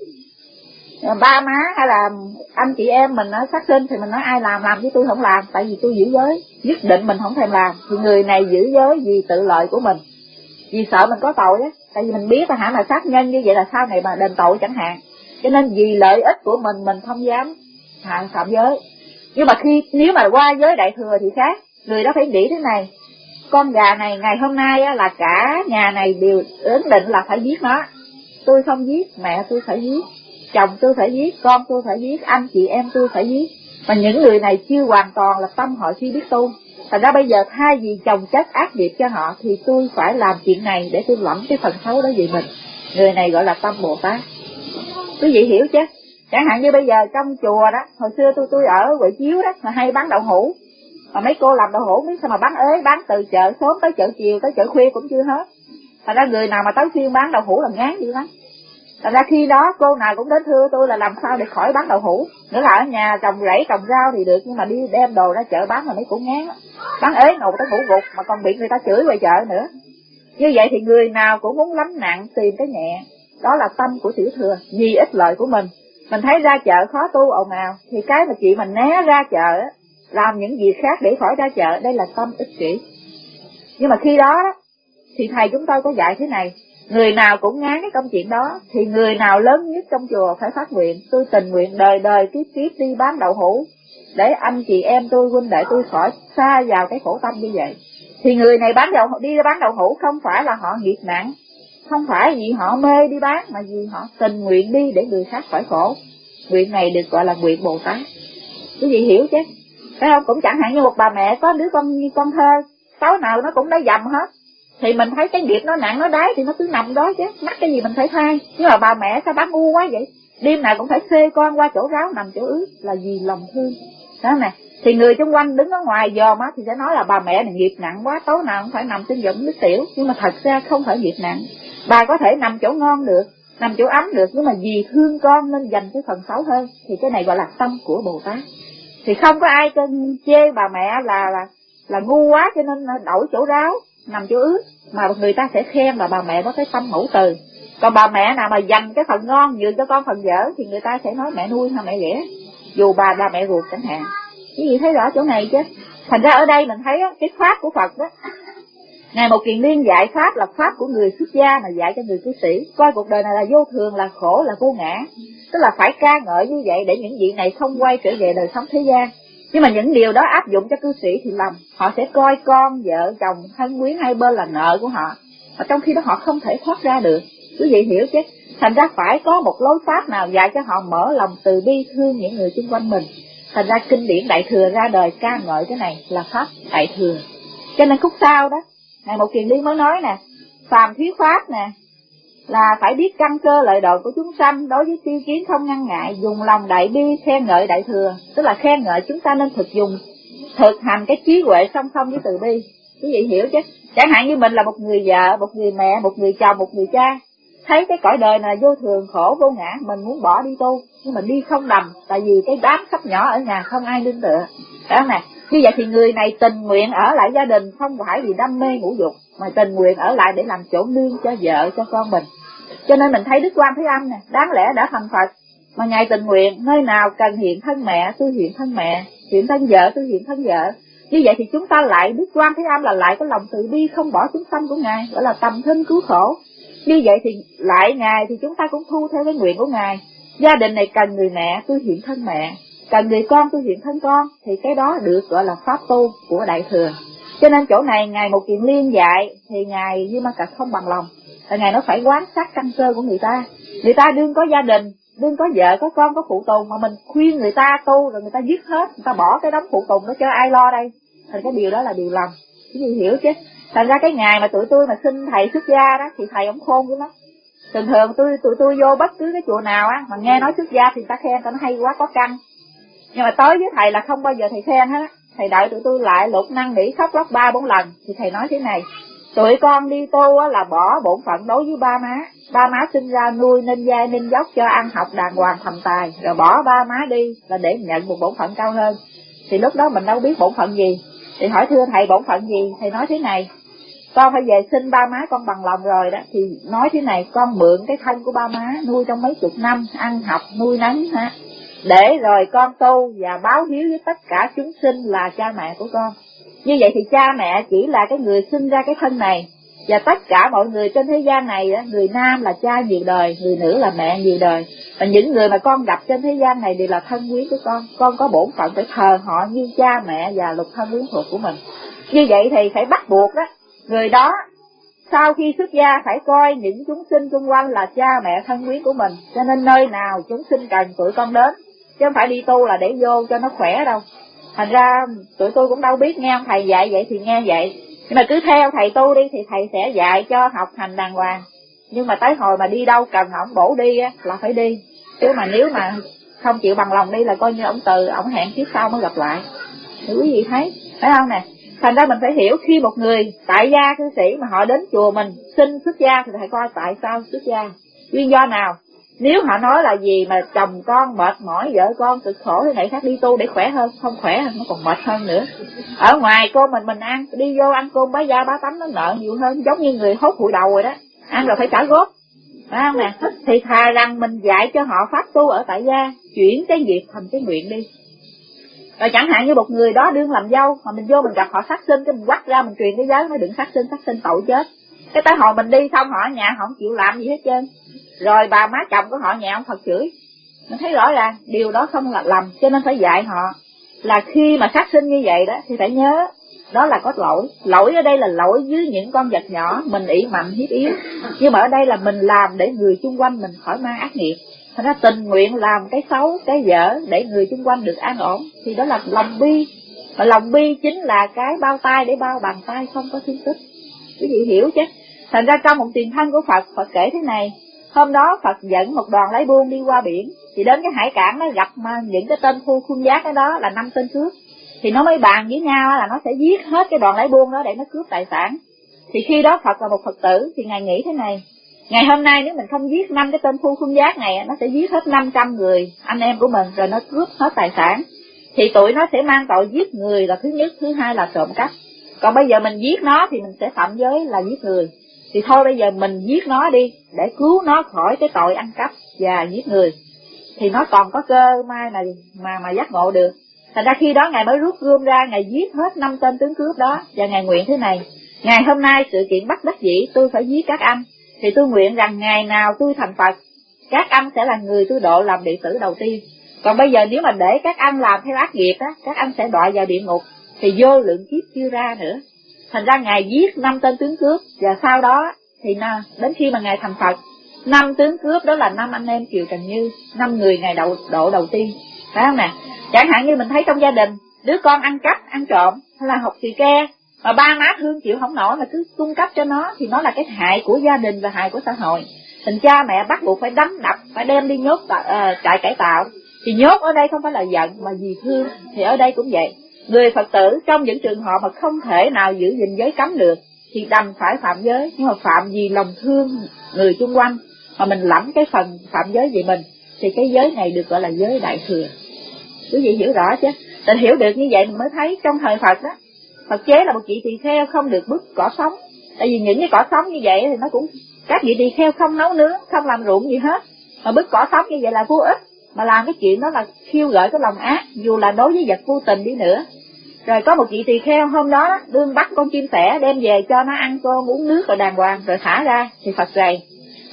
Speaker 1: ba má hay là anh chị em mình nó sát sinh thì mình nói ai làm làm chứ tôi không làm, tại vì tôi giữ giới, nhất định mình không thèm làm. Thì người này giữ giới vì tự lợi của mình, vì sợ mình có tội á, tại vì mình biết là hả mà sát nhân như vậy là sau này mà đền tội chẳng hạn, cho nên vì lợi ích của mình mình không dám hạn phạm giới. Nhưng mà khi nếu mà qua giới đại thừa thì khác, người đó phải nghĩ thế này: con gà này ngày hôm nay á, là cả nhà này đều ấn định là phải giết nó, tôi không giết, mẹ tôi phải giết, chồng tôi phải giết, con tôi phải giết, anh chị em tôi phải giết. Mà những người này chưa hoàn toàn là tâm họ chưa biết tu. Thành ra bây giờ thay vì chồng chất ác nghiệp cho họ thì tôi phải làm chuyện này để tôi lẫm cái phần xấu đó về mình. Người này gọi là tâm Bồ Tát. Quý vị hiểu chứ? Chẳng hạn như bây giờ trong chùa đó, hồi xưa tôi tôi ở Huệ Chiếu đó mà hay bán đậu hũ, mà mấy cô làm đậu hũ biết sao mà bán ế, bán từ chợ sớm tới chợ chiều tới chợ khuya cũng chưa hết. Thành ra người nào mà tới phiên bán đậu hũ là ngán dữ lắm. Thành ra khi đó cô nào cũng đến thưa tôi là làm sao để khỏi bán đậu hũ. Nữa là ở nhà trồng rẫy trồng rau thì được, nhưng mà đi đem đồ ra chợ bán là mấy cũng ngán. Bán ế ngồi tới ngủ gục mà còn bị người ta chửi ngoài chợ nữa. Như vậy thì người nào cũng muốn lắm nặng tìm cái nhẹ. Đó là tâm của tiểu thừa, vì ích lợi của mình. Mình thấy ra chợ khó tu ồn ào thì cái mà chị mình né ra chợ làm những việc khác để khỏi ra chợ, đây là tâm ích kỷ. Nhưng mà khi đó thì thầy chúng tôi có dạy thế này: người nào cũng ngán cái công chuyện đó thì người nào lớn nhất trong chùa phải phát nguyện: tôi tình nguyện đời đời kiếp kiếp đi bán đậu hũ để anh chị em tôi, huynh đệ tôi khỏi xa vào cái khổ tâm như vậy. Thì người này bán đậu đi bán đậu hũ không phải là họ nghiệp nặng, không phải vì họ mê đi bán, mà vì họ tình nguyện đi để người khác khỏi khổ. Nguyện này được gọi là nguyện Bồ Tát. Quý vị hiểu chứ? Phải không? Cũng chẳng hạn như một bà mẹ có đứa con con thơ, tối nào nó cũng đã dầm hết, thì mình thấy cái nghiệp nó nặng nó đái thì nó cứ nằm đó chứ, mắc cái gì mình phải thay. Nhưng mà bà mẹ sao bán ngu quá vậy, đêm nào cũng phải xê con qua chỗ ráo nằm chỗ ướt, là vì lòng thương. Đó nè, thì người xung quanh đứng ở ngoài dòm á thì sẽ nói là bà mẹ này nghiệp nặng quá, tối nào cũng phải nằm trên giường nước tiểu. Nhưng mà thật ra không phải nghiệp nặng, bà có thể nằm chỗ ngon được, nằm chỗ ấm được, nhưng mà vì thương con nên dành cái phần xấu hơn. Thì cái này gọi là tâm của Bồ Tát. Thì không có ai chê bà mẹ là là là ngu quá cho nên đổi chỗ ráo nằm chỗ ướt, mà người ta sẽ khen là bà mẹ có cái tâm mẫu từ. Còn bà mẹ nào mà dành cái phần ngon nhường cho con phần dở thì người ta sẽ nói mẹ nuôi hay mẹ ghẻ, dù bà là mẹ ruột chẳng hạn. Cái gì thấy rõ chỗ này chứ? Thành ra ở đây mình thấy á, cái pháp của Phật đó, Ngài Một Kiền Liên dạy pháp là pháp của người xuất gia mà dạy cho người cư sĩ. Coi cuộc đời này là vô thường, là khổ, là vô ngã, tức là phải ca ngợi như vậy để những vị này không quay trở về đời sống thế gian. Nhưng mà những điều đó áp dụng cho cư sĩ thì lầm. Họ sẽ coi con, vợ, chồng, thân quyến hai bên là nợ của họ, mà trong khi đó họ không thể thoát ra được. Quý vị hiểu chứ? Thành ra phải có một lối pháp nào dạy cho họ mở lòng từ bi thương những người xung quanh mình. Thành ra kinh điển Đại Thừa ra đời ca ngợi cái này là pháp Đại Thừa. Cho nên khúc sau đó Ngài Một Kiền Liên mới nói nè: phàm thuyết pháp nè là phải biết căn cơ lợi độ của chúng sanh, đối với tiêu kiến không ngăn ngại, dùng lòng đại bi khen ngợi Đại Thừa. Tức là khen ngợi chúng ta nên thực dùng, thực hành cái trí huệ song song với từ bi. Quý vị hiểu chứ? Chẳng hạn như mình là một người vợ, một người mẹ, một người chồng, một người cha, thấy cái cõi đời này vô thường, khổ, vô ngã, mình muốn bỏ đi tu, nhưng mà đi không đầm, tại vì cái đám sắp nhỏ ở nhà không ai nương tựa. Đó nè, như vậy thì người này tình nguyện ở lại gia đình không phải vì đam mê ngũ dục, mà tình nguyện ở lại để làm chỗ nương cho vợ, cho con mình. Cho nên mình thấy Đức Quan Thế Âm nè, đáng lẽ đã thành Phật, mà Ngài tình nguyện nơi nào cần hiện thân mẹ, tôi hiện thân mẹ, hiện thân vợ, tôi hiện thân vợ. Như vậy thì chúng ta lại, Đức Quan Thế Âm là lại có lòng từ bi không bỏ chúng sanh của Ngài, gọi là tầm thinh cứu khổ. Như vậy thì lại Ngài thì chúng ta cũng thu theo cái nguyện của Ngài. Gia đình này cần người mẹ, tôi hiện thân mẹ, cần người con, tôi hiện thân con, thì cái đó được gọi là pháp tu của Đại Thừa. Cho nên chỗ này Ngài Một Kiền Liên dạy thì Ngài Duy Ma Cật không bằng lòng, là Ngài nó phải quán sát căn cơ của người ta. Người ta đương có gia đình, đương có vợ, có con, có phụ tùng, mà mình khuyên người ta tu rồi người ta dứt hết, người ta bỏ cái đống phụ tùng đó cho ai lo đây. Thành cái điều đó là điều lầm, cái gì hiểu chứ. Thành ra cái ngày mà tụi tôi mà xin thầy xuất gia đó thì thầy ổng khôn dữ lắm. Thường thường tôi tụi tôi vô bất cứ cái chùa nào á mà nghe nói xuất gia thì ta khen, ta nói hay quá, có căn. Nhưng mà tới với thầy là không bao giờ thầy khen hết á. Thầy đợi tụi tôi lại lục năn nỉ khóc lóc ba bốn lần thì thầy nói thế này: tụi con đi tu á là bỏ bổn phận đối với ba má. Ba má sinh ra nuôi nên dai nên dốc cho ăn học đàng hoàng thành tài, rồi bỏ ba má đi là để nhận một bổn phận cao hơn. Thì lúc đó mình đâu biết bổn phận gì. Thì hỏi thưa thầy bổn phận gì? Thầy nói thế này: con phải về xin ba má con bằng lòng rồi đó. Thì nói thế này: con mượn cái thân của ba má nuôi trong mấy chục năm, ăn học nuôi nấng ha, để rồi con tu và báo hiếu với tất cả chúng sinh là cha mẹ của con. Như vậy thì cha mẹ chỉ là cái người sinh ra cái thân này, và tất cả mọi người trên thế gian này, người nam là cha nhiều đời, người nữ là mẹ nhiều đời, và những người mà con gặp trên thế gian này đều là thân quyến của con. Con có bổn phận phải thờ họ như cha mẹ và lục thân quyến thuộc của mình. Như vậy thì phải bắt buộc đó, người đó sau khi xuất gia phải coi những chúng sinh xung quanh là cha mẹ thân quyến của mình. Cho nên nơi nào chúng sinh cần tụi con đến, chứ không phải đi tu là để vô cho nó khỏe đâu. Thành ra tụi tôi cũng đâu biết, nghe ông thầy dạy vậy thì nghe vậy, nhưng mà cứ theo thầy tu đi thì thầy sẽ dạy cho học hành đàng hoàng. Nhưng mà tới hồi mà đi đâu cần ổng bổ đi á là phải đi, chứ mà nếu mà không chịu bằng lòng đi là coi như ổng từ, ổng hẹn kiếp sau mới gặp lại. Thì quý vị thấy, phải không nè? Thành ra mình phải hiểu, khi một người tại gia cư sĩ mà họ đến chùa mình xin xuất gia thì phải coi tại sao xuất gia, nguyên do nào. Nếu họ nói là gì mà chồng con mệt mỏi, vợ con cực khổ thế này khác, đi tu để khỏe hơn, không khỏe hơn, nó còn mệt hơn nữa. Ở ngoài cô mình mình ăn, đi vô ăn cơm bá gia bá tánh nó nợ nhiều hơn, giống như người hốt hụi đầu rồi đó, ăn rồi phải trả góp, phải không nè? Thì thà rằng mình dạy cho họ pháp tu ở tại gia, chuyển cái việc thành cái nguyện đi. Rồi chẳng hạn như một người đó đương làm dâu mà mình vô mình gặp họ sát sinh, cái mình quắt ra mình truyền cái giới nói đừng sát sinh, sát sinh tội chết. Cái tới hồi mình đi xong họ ở nhà họ không chịu làm gì hết trơn. Rồi bà má chồng của họ nhà ông Phật chửi. Mình thấy rõ ràng điều đó không là lầm, cho nên phải dạy họ là khi mà sát sinh như vậy đó thì phải nhớ đó là có lỗi. Lỗi ở đây là lỗi với những con vật nhỏ, mình ỷ mạnh hiếp yếu. Nhưng mà ở đây là mình làm để người xung quanh mình khỏi mang ác nghiệp. Thành ra tình nguyện làm cái xấu, cái dở để người xung quanh được an ổn, thì đó là lòng bi. Mà lòng bi chính là cái bao tay để bao bàn tay không có thương tích. Quý vị hiểu chứ? Thành ra trong một tiền thân của Phật, Phật kể thế này: hôm đó Phật dẫn một đoàn lái buôn đi qua biển, thì đến cái hải cảng nó gặp mà những cái tên phu khuôn giác đó là năm tên cướp. Thì nó mới bàn với nhau là nó sẽ giết hết cái đoàn lái buôn đó để nó cướp tài sản. Thì khi đó Phật là một Phật tử thì Ngài nghĩ thế này: ngày hôm nay nếu mình không giết năm cái tên phu khuôn giác này, nó sẽ giết hết năm trăm người anh em của mình, rồi nó cướp hết tài sản. Thì tụi nó sẽ mang tội giết người là thứ nhất, thứ hai là trộm cắp. Còn bây giờ mình giết nó thì mình sẽ phạm giới là giết người. Thì thôi bây giờ mình giết nó đi để cứu nó khỏi cái tội ăn cắp và giết người, thì nó còn có cơ may mà mà mà giác ngộ được. Thành ra khi đó Ngài mới rút gươm ra, Ngài giết hết năm tên tướng cướp đó, và Ngài nguyện thế này: ngày hôm nay sự kiện bắt đắc dĩ tôi phải giết các anh, thì tôi nguyện rằng ngày nào tôi thành Phật, các anh sẽ là người tôi độ làm đệ tử đầu tiên. Còn bây giờ nếu mà để các anh làm theo ác nghiệp á, các anh sẽ đọa vào địa ngục, thì vô lượng kiếp chưa ra nữa. Thành ra Ngài giết năm tên tướng cướp, và sau đó thì đến khi mà Ngài thành Phật, năm tướng cướp đó là năm anh em Kiều Trần Như, năm người Ngài độ, độ đầu tiên, phải không nè? Chẳng hạn như mình thấy trong gia đình, đứa con ăn cắp, ăn trộm, hay là học xì ke, mà ba má thương chịu không nổi mà cứ cung cấp cho nó, thì nó là cái hại của gia đình và hại của xã hội. Thành cha mẹ bắt buộc phải đánh đập, phải đem đi nhốt tại, uh, trại cải tạo. Thì nhốt ở đây không phải là giận mà vì thương, thì ở đây cũng vậy. Người Phật tử trong những trường hợp mà không thể nào giữ gìn giới cấm được thì đành phải phạm giới, nhưng mà phạm vì lòng thương người xung quanh mà mình lãnh cái phần phạm giới về mình, thì cái giới này được gọi là giới Đại Thừa. Quý vị hiểu rõ chứ? Mình hiểu được như vậy mình mới thấy trong thời Phật đó, Phật chế là một vị tỳ kheo không được bứt cỏ sống. Tại vì những cái cỏ sống như vậy thì nó cũng, các vị tỳ kheo không nấu nướng, không làm ruộng gì hết, mà bứt cỏ sống như vậy là vô ích, mà làm cái chuyện đó là khiêu gợi cái lòng ác, dù là đối với vật vô tình đi nữa. Rồi có một vị tỳ kheo hôm đó đương bắt con chim sẻ đem về cho nó ăn cơm uống nước rồi đàng hoàng rồi thả ra, thì Phật rầy: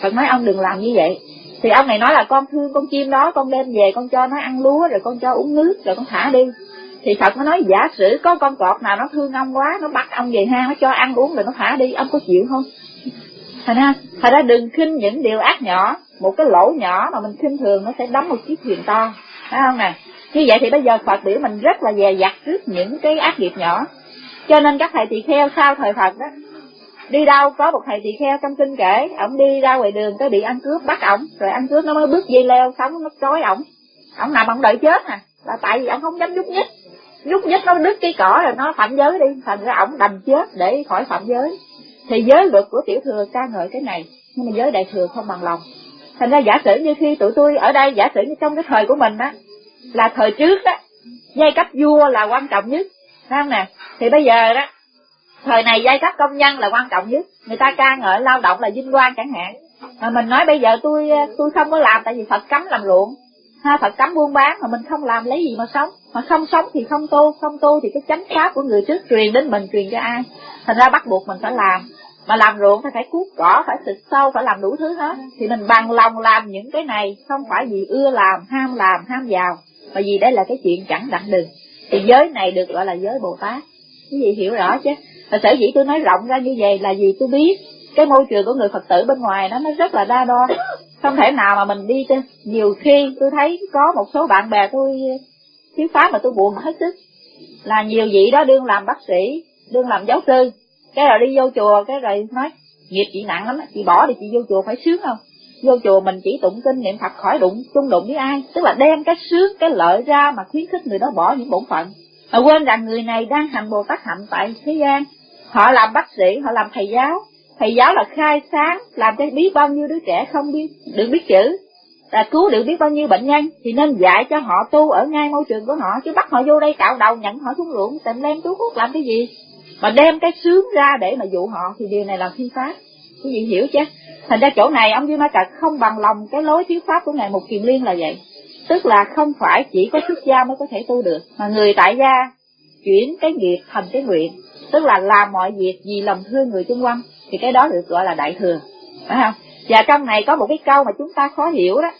Speaker 1: Phật nói ông đừng làm như vậy. Thì ông này nói là con thương con chim đó, con đem về con cho nó ăn lúa, rồi con cho uống nước, rồi con thả đi. Thì Phật mới nói giả sử có con cọp nào nó thương ông quá, nó bắt ông về hang, nó cho ăn uống rồi nó thả đi, ông có chịu không? Thành ra, thành ra đừng khinh những điều ác nhỏ. Một cái lỗ nhỏ mà mình khinh thường nó sẽ đóng một chiếc thuyền to, phải không nè? Như vậy thì bây giờ Phật biểu mình rất là dè dặt trước những cái ác nghiệp nhỏ. Cho nên các thầy tỳ kheo sau thời Phật đó, đi đâu có một thầy tỳ kheo trong kinh kể, ổng đi ra ngoài đường cái bị ăn cướp bắt ổng, rồi ăn cướp nó mới bước dây leo sống nó trói ổng, ổng nằm ổng đợi chết à, là tại vì ổng không dám nhúc nhích, nhúc nhích nó đứt cây cỏ rồi nó phạm giới đi, thành ra ổng đành chết để khỏi phạm giới. Thì giới luật của tiểu thừa ca ngợi cái này, nhưng mà giới đại thừa không bằng lòng. Thành ra giả sử như khi tụi tôi ở đây, giả sử như trong cái thời của mình á, là thời trước đó, giai cấp vua là quan trọng nhất, phải không nè? Thì bây giờ đó, thời này giai cấp công nhân là quan trọng nhất, người ta ca ngợi lao động là vinh quang chẳng hạn. Mà mình nói bây giờ tôi tôi không có làm tại vì Phật cấm làm ruộng, ha, Phật cấm buôn bán, mà mình không làm lấy gì mà sống, mà không sống thì không tu, không tu thì cái chánh pháp của người trước truyền đến mình, truyền cho ai? Thành ra bắt buộc mình phải làm. Mà làm ruộng thì phải cuốc cỏ, phải xịt sâu, phải làm đủ thứ hết. Thì mình bằng lòng làm những cái này, không phải vì ưa làm, ham làm, ham giàu, mà vì đây là cái chuyện chẳng đặng đừng. Thì giới này được gọi là giới Bồ Tát. Cái gì hiểu rõ chứ? Và sở dĩ tôi nói rộng ra như vậy là vì tôi biết cái môi trường của người Phật tử bên ngoài đó nó rất là đa đoan. Không thể nào mà mình đi trên. Nhiều khi tôi thấy có một số bạn bè tôi thiếu pháp mà tôi buồn hết sức. Là nhiều vị đó đương làm bác sĩ, đương làm giáo sư, cái rồi đi vô chùa, cái rồi nói nghiệp chị nặng lắm, chị bỏ thì chị vô chùa phải sướng không? Vô chùa mình chỉ tụng kinh niệm Phật khỏi đụng chung đụng với ai, tức là đem cái sướng cái lợi ra mà khuyến khích người đó bỏ những bổn phận, mà quên rằng người này đang hành Bồ Tát hạnh tại thế gian. Họ làm bác sĩ, họ làm thầy giáo, thầy giáo là khai sáng, làm cho biết bao nhiêu đứa trẻ không biết được biết chữ, là cứu được biết bao nhiêu bệnh nhân, thì nên dạy cho họ tu ở ngay môi trường của họ, chứ bắt họ vô đây cạo đầu nhận họ xuống ruộng tìm lem túi hút làm cái gì? Mà đem cái sướng ra để mà dụ họ thì điều này là phi pháp. Quý vị hiểu chứ? Thành ra chỗ này ông Duy Ma Cật không bằng lòng cái lối thuyết pháp của ngài Mục Kiền Liên là vậy. Tức là không phải chỉ có xuất gia mới có thể tu được, mà người tại gia chuyển cái nghiệp thành cái nguyện, tức là làm mọi việc vì lòng thương người chung quanh, thì cái đó được gọi là đại thừa, phải không? Và trong này có một cái câu mà chúng ta khó hiểu đó,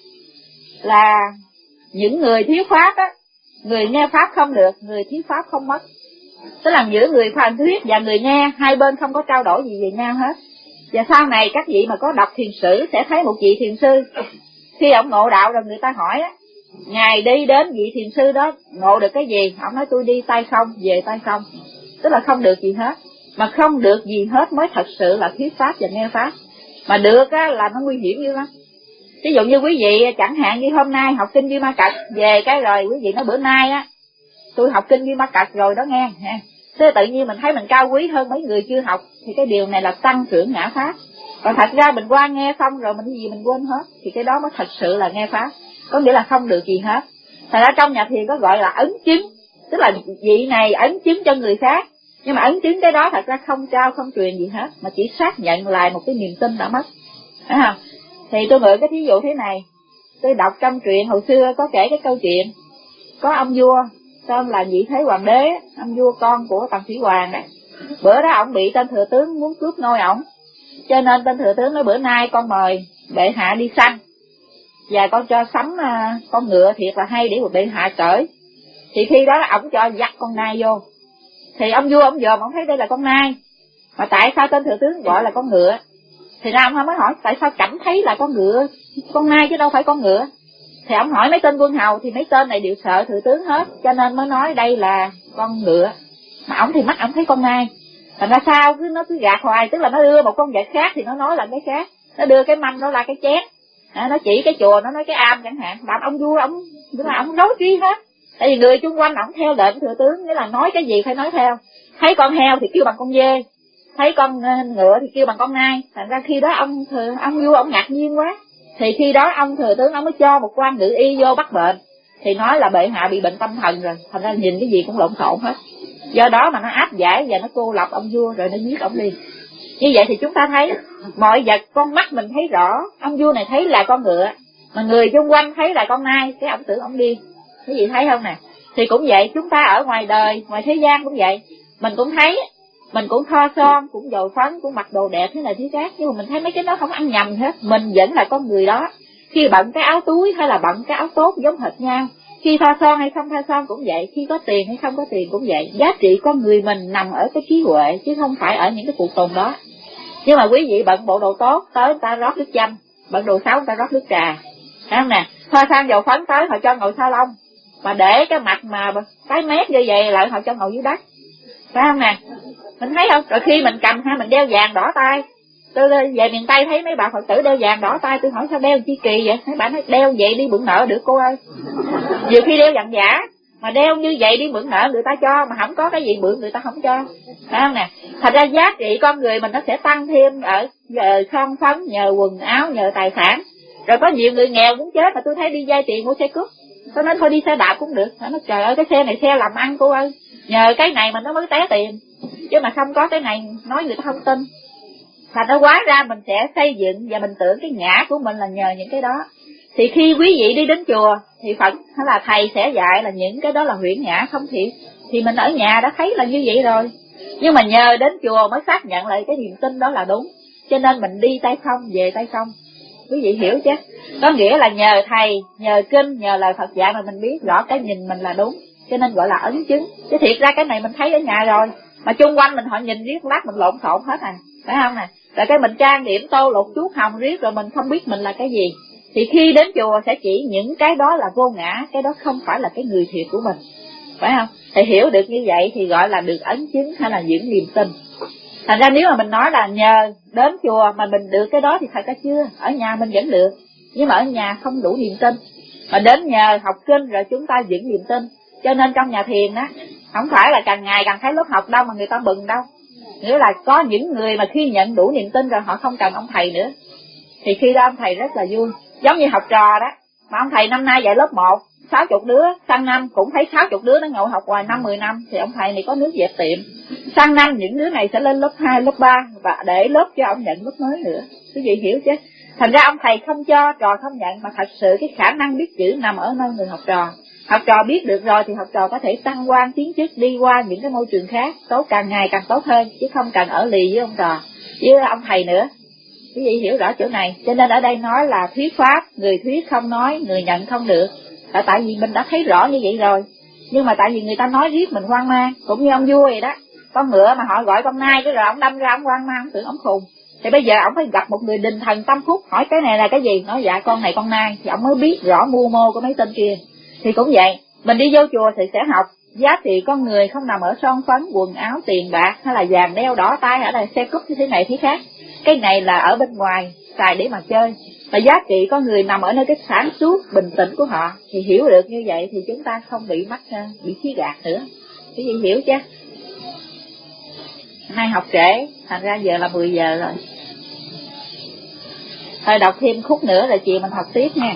Speaker 1: là những người thiếu pháp á, người nghe pháp không được, người thiếu pháp không mất. Tức là giữa người phàm thuyết và người nghe, hai bên không có trao đổi gì về nhau hết. Và sau này các vị mà có đọc thiền sử sẽ thấy một vị thiền sư, khi ông ngộ đạo rồi người ta hỏi á, ngài đi đến vị thiền sư đó ngộ được cái gì? Ông nói tôi đi tay không, về tay không. Tức là không được gì hết. Mà không được gì hết mới thật sự là thuyết pháp và nghe pháp. Mà được á là nó nguy hiểm dữ lắm. Ví dụ như quý vị chẳng hạn như hôm nay học kinh Duy Ma Cật, về cái rồi quý vị nói bữa nay á tôi học kinh Duy Ma Cật rồi đó nghe ha. Thế tự nhiên mình thấy mình cao quý hơn mấy người chưa học, thì cái điều này là tăng trưởng ngã pháp. Còn thật ra mình qua nghe xong rồi mình gì mình quên hết, thì cái đó mới thật sự là nghe pháp, có nghĩa là không được gì hết. Thật ra trong nhà thiền có gọi là ấn chứng, tức là vị này ấn chứng cho người khác, nhưng mà ấn chứng cái đó thật ra không trao không truyền gì hết, mà chỉ xác nhận lại một cái niềm tin đã mất, phải không? Thì tôi mượn cái thí dụ thế này, tôi đọc trong truyện hồi xưa có kể cái câu chuyện có ông vua tên là Nhị Thế Hoàng đế, ông vua con của Tần Thủy Hoàng này. Bữa đó ổng bị tên thừa tướng muốn cướp ngôi ổng, cho nên tên thừa tướng nói bữa nay con mời bệ hạ đi săn, và con cho sắm con ngựa thiệt là hay để một bệ hạ cởi. Thì khi đó ổng cho dắt con nai vô, thì ông vua ông dòm ổng thấy đây là con nai, mà tại sao tên thừa tướng gọi là con ngựa? Thì ra ông mới hỏi tại sao cảm thấy là con ngựa, con nai chứ đâu phải con ngựa. Thì ông hỏi mấy tên quân hầu, thì mấy tên này đều sợ thừa tướng hết, cho nên mới nói đây là con ngựa. Mà ổng thì mắt ổng thấy con nai. Thành ra sao cứ nó cứ gạt hoài, tức là nó đưa một con vật khác thì nó nói là cái khác, nó đưa cái mâm nó là cái chén, à, nó chỉ cái chùa nó nói cái am chẳng hạn. Làm ông vua ông tức là ông nói chi hết, tại vì người chung quanh ổng theo lệnh thừa tướng, nghĩa là nói cái gì phải nói theo. Thấy con heo thì kêu bằng con dê, thấy con ngựa thì kêu bằng con nai. Thành ra khi đó ông thừa ông vua ông ngạc nhiên quá, thì khi đó ông thừa tướng ông mới cho một quan ngự y vô bắt bệnh, thì nói là bệ hạ bị bệnh tâm thần rồi, thành ra nhìn cái gì cũng lộn xộn hết. Do đó mà nó áp giải và nó cô lập ông vua rồi nó giết ông đi. Như vậy thì chúng ta thấy mọi vật con mắt mình thấy rõ, ông vua này thấy là con ngựa, mà người xung quanh thấy là con nai, cái ông tưởng ông điên. Cái gì thấy không nè? Thì cũng vậy, chúng ta ở ngoài đời, ngoài thế gian cũng vậy, mình cũng thấy mình cũng thoa son, cũng dầu phấn, cũng mặc đồ đẹp thế này thế khác, nhưng mà mình thấy mấy cái đó không ăn nhầm hết. Mình vẫn là con người đó, khi bận cái áo túi hay là bận cái áo tốt giống hệt nhau, khi thoa son hay không thoa son cũng vậy, khi có tiền hay không có tiền cũng vậy. Giá trị con người mình nằm ở cái trí huệ chứ không phải ở những cái phụ tùng đó. Nhưng mà quý vị bận bộ đồ tốt, tới người ta rót nước chanh, bận đồ xấu người ta rót nước trà, thấy không nè? Thoa son dầu phấn tới họ cho ngồi salon, mà để cái mặt mà cái mét như vậy lại họ cho ngồi dưới đất, phải không nè? Mình thấy không? Rồi khi mình cầm ha, mình đeo vàng đỏ tay. Tôi về miền Tây thấy mấy bà Phật tử đeo vàng đỏ tay, tôi hỏi sao đeo chi kỳ vậy? Mấy bà nói đeo vậy đi mượn nợ được cô ơi. Nhiều khi đeo vàng giả, mà đeo như vậy đi mượn nợ người ta cho, mà không có cái gì mượn người ta không cho, phải không nè? Thành ra giá trị con người mình nó sẽ tăng thêm ở nhờ son phấn, nhờ quần áo, nhờ tài sản. Rồi có nhiều người nghèo muốn chết mà tôi thấy đi vay tiền mua xe cướp, tôi nói thôi đi xe đạp cũng được. Nó nói trời ơi cái xe này xe làm ăn cô ơi, nhờ cái này mà nó mới té tiền, chứ mà không có cái này nói người ta không tin. Thành ra hóa ra mình sẽ xây dựng và mình tưởng cái ngã của mình là nhờ những cái đó. Thì khi quý vị đi đến chùa thì Phật hay là thầy sẽ dạy là những cái đó là huyễn ngã không thiệt, thì mình ở nhà đã thấy là như vậy rồi. Nhưng mà nhờ đến chùa mới xác nhận lại cái niềm tin đó là đúng. Cho nên mình đi tay không về tay không. Quý vị hiểu chứ? Có nghĩa là nhờ thầy, nhờ kinh, nhờ lời Phật dạy mà mình biết rõ cái nhìn mình là đúng, cho nên gọi là ấn chứng. Chứ thiệt ra cái này mình thấy ở nhà rồi, mà chung quanh mình họ nhìn riết lát mình lộn xộn hết à, phải không nè? Rồi cái mình trang điểm tô lục chuốt hồng riết rồi mình không biết mình là cái gì. Thì khi đến chùa sẽ chỉ những cái đó là vô ngã, cái đó không phải là cái người thiệt của mình, phải không? Thì hiểu được như vậy thì gọi là được ấn chứng hay là dưỡng niềm tin. Thành ra nếu mà mình nói là nhờ đến chùa mà mình được cái đó thì thật ra chưa, ở nhà mình vẫn được, nhưng mà ở nhà không đủ niềm tin. Mà đến nhờ học kinh rồi chúng ta dưỡng niềm tin. Cho nên trong nhà thiền đó, không phải là càng ngày càng thấy lớp học đâu mà người ta bừng đâu. Nghĩa là có những người mà khi nhận đủ niềm tin rồi họ không cần ông thầy nữa, thì khi đó ông thầy rất là vui. Giống như học trò đó, mà ông thầy năm nay dạy lớp một, sáu chục đứa, sang năm cũng thấy sáu chục đứa nó ngồi học hoài năm mười năm, thì ông thầy này có nước dẹp tiệm. Sang năm những đứa này sẽ lên lớp hai, lớp ba và để lớp cho ông nhận lớp mới nữa. Quý vị hiểu chứ? Thành ra ông thầy không cho, trò không nhận, mà thật sự cái khả năng biết chữ nằm ở nơi người học trò. Học trò biết được rồi thì học trò có thể tăng quan tiến chức, đi qua những cái môi trường khác tốt, càng ngày càng tốt hơn, chứ không cần ở lì với ông trò, với ông thầy nữa. Quý vị hiểu rõ chỗ này. Cho nên ở đây nói là thuyết pháp, người thuyết không nói, người nhận không được. Là tại vì mình đã thấy rõ như vậy rồi. Nhưng mà tại vì người ta nói riết mình hoang mang. Cũng như ông vua vậy đó, con ngựa mà họ gọi con nai cái rồi ông đâm ra ông hoang mang, ông tưởng ông khùng. Thì bây giờ ông phải gặp một người đình thần tâm phúc, hỏi cái này là cái gì, nói dạ con này con nai, thì ông mới biết rõ mưu mô của mấy tên kia. Thì cũng vậy, mình đi vô chùa thì sẽ học giá trị con người không nằm ở son phấn, quần áo, tiền bạc hay là vàng đeo đỏ tay hay là xe cúp như thế này thế khác. Cái này là ở bên ngoài xài để mà chơi. Và giá trị con người nằm ở nơi cái sáng suốt, bình tĩnh của họ. Thì hiểu được như vậy thì chúng ta không bị mắc, bị khí gạt nữa. Cái gì hiểu chứ? Nay học trễ, thành ra giờ là mười giờ rồi. Thôi đọc thêm khúc nữa rồi chiều mình học tiếp nha.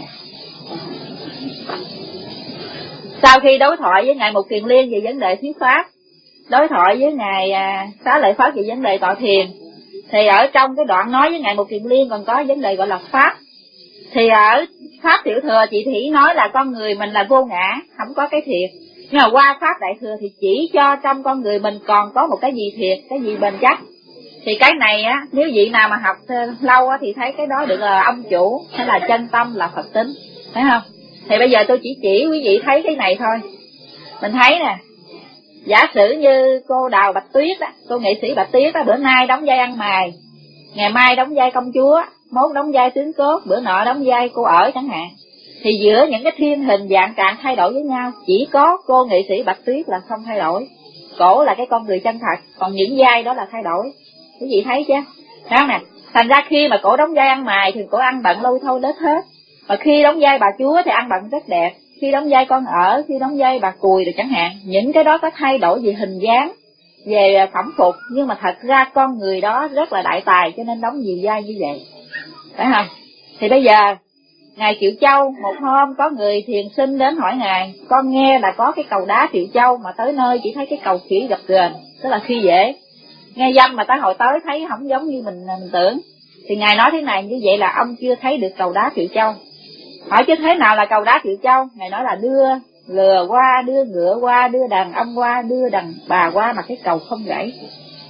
Speaker 1: Sau khi đối thoại với Ngài Mục Kiền Liên về vấn đề thuyết pháp, đối thoại với Ngài Xá Lợi Phất về vấn đề tọa thiền, thì ở trong cái đoạn nói với Ngài Mục Kiền Liên còn có vấn đề gọi là pháp. Thì ở pháp tiểu thừa chị Thủy nói là con người mình là vô ngã, không có cái thiệt. Nhưng mà qua pháp đại thừa thì chỉ cho trong con người mình còn có một cái gì thiệt, cái gì bền chắc. Thì cái này á, nếu vị nào mà học lâu á thì thấy cái đó được là ông chủ hay là chân tâm là Phật tính, thấy không? Thì bây giờ tôi chỉ chỉ quý vị thấy cái này thôi. Mình thấy nè, giả sử như cô Đào Bạch Tuyết á, cô nghệ sĩ Bạch Tuyết á, bữa nay đóng vai ăn mày, ngày mai đóng vai công chúa, mốt đóng vai tướng cốt, bữa nọ đóng vai cô ở chẳng hạn. Thì giữa những cái thiên hình dạng trạng thay đổi với nhau, chỉ có cô nghệ sĩ Bạch Tuyết là không thay đổi. Cổ là cái con người chân thật, còn những vai đó là thay đổi. Quý vị thấy chứ? Đó nè, thành ra khi mà cổ đóng vai ăn mày thì cổ ăn bận lôi thôi lết hết. Mà khi đóng vai bà chúa thì ăn bận rất đẹp, khi đóng vai con ở, khi đóng vai bà cùi rồi chẳng hạn. Những cái đó có thay đổi về hình dáng, về phẩm phục, nhưng mà thật ra con người đó rất là đại tài, cho nên đóng nhiều vai như vậy, phải không? Thì bây giờ Ngài Triệu Châu, một hôm có người thiền sinh đến hỏi Ngài, con nghe là có cái cầu đá Triệu Châu mà tới nơi chỉ thấy cái cầu khỉ gập ghềnh, tức là khi dễ. Nghe danh mà tới hồi tới thấy không giống như mình mình tưởng. Thì Ngài nói thế này, như vậy là ông chưa thấy được cầu đá Triệu Châu. Hỏi chứ thế nào là cầu đá Triệu Châu? Ngài nói là đưa lừa qua, đưa ngựa qua, đưa đàn ông qua, đưa đàn bà qua mà cái cầu không gãy.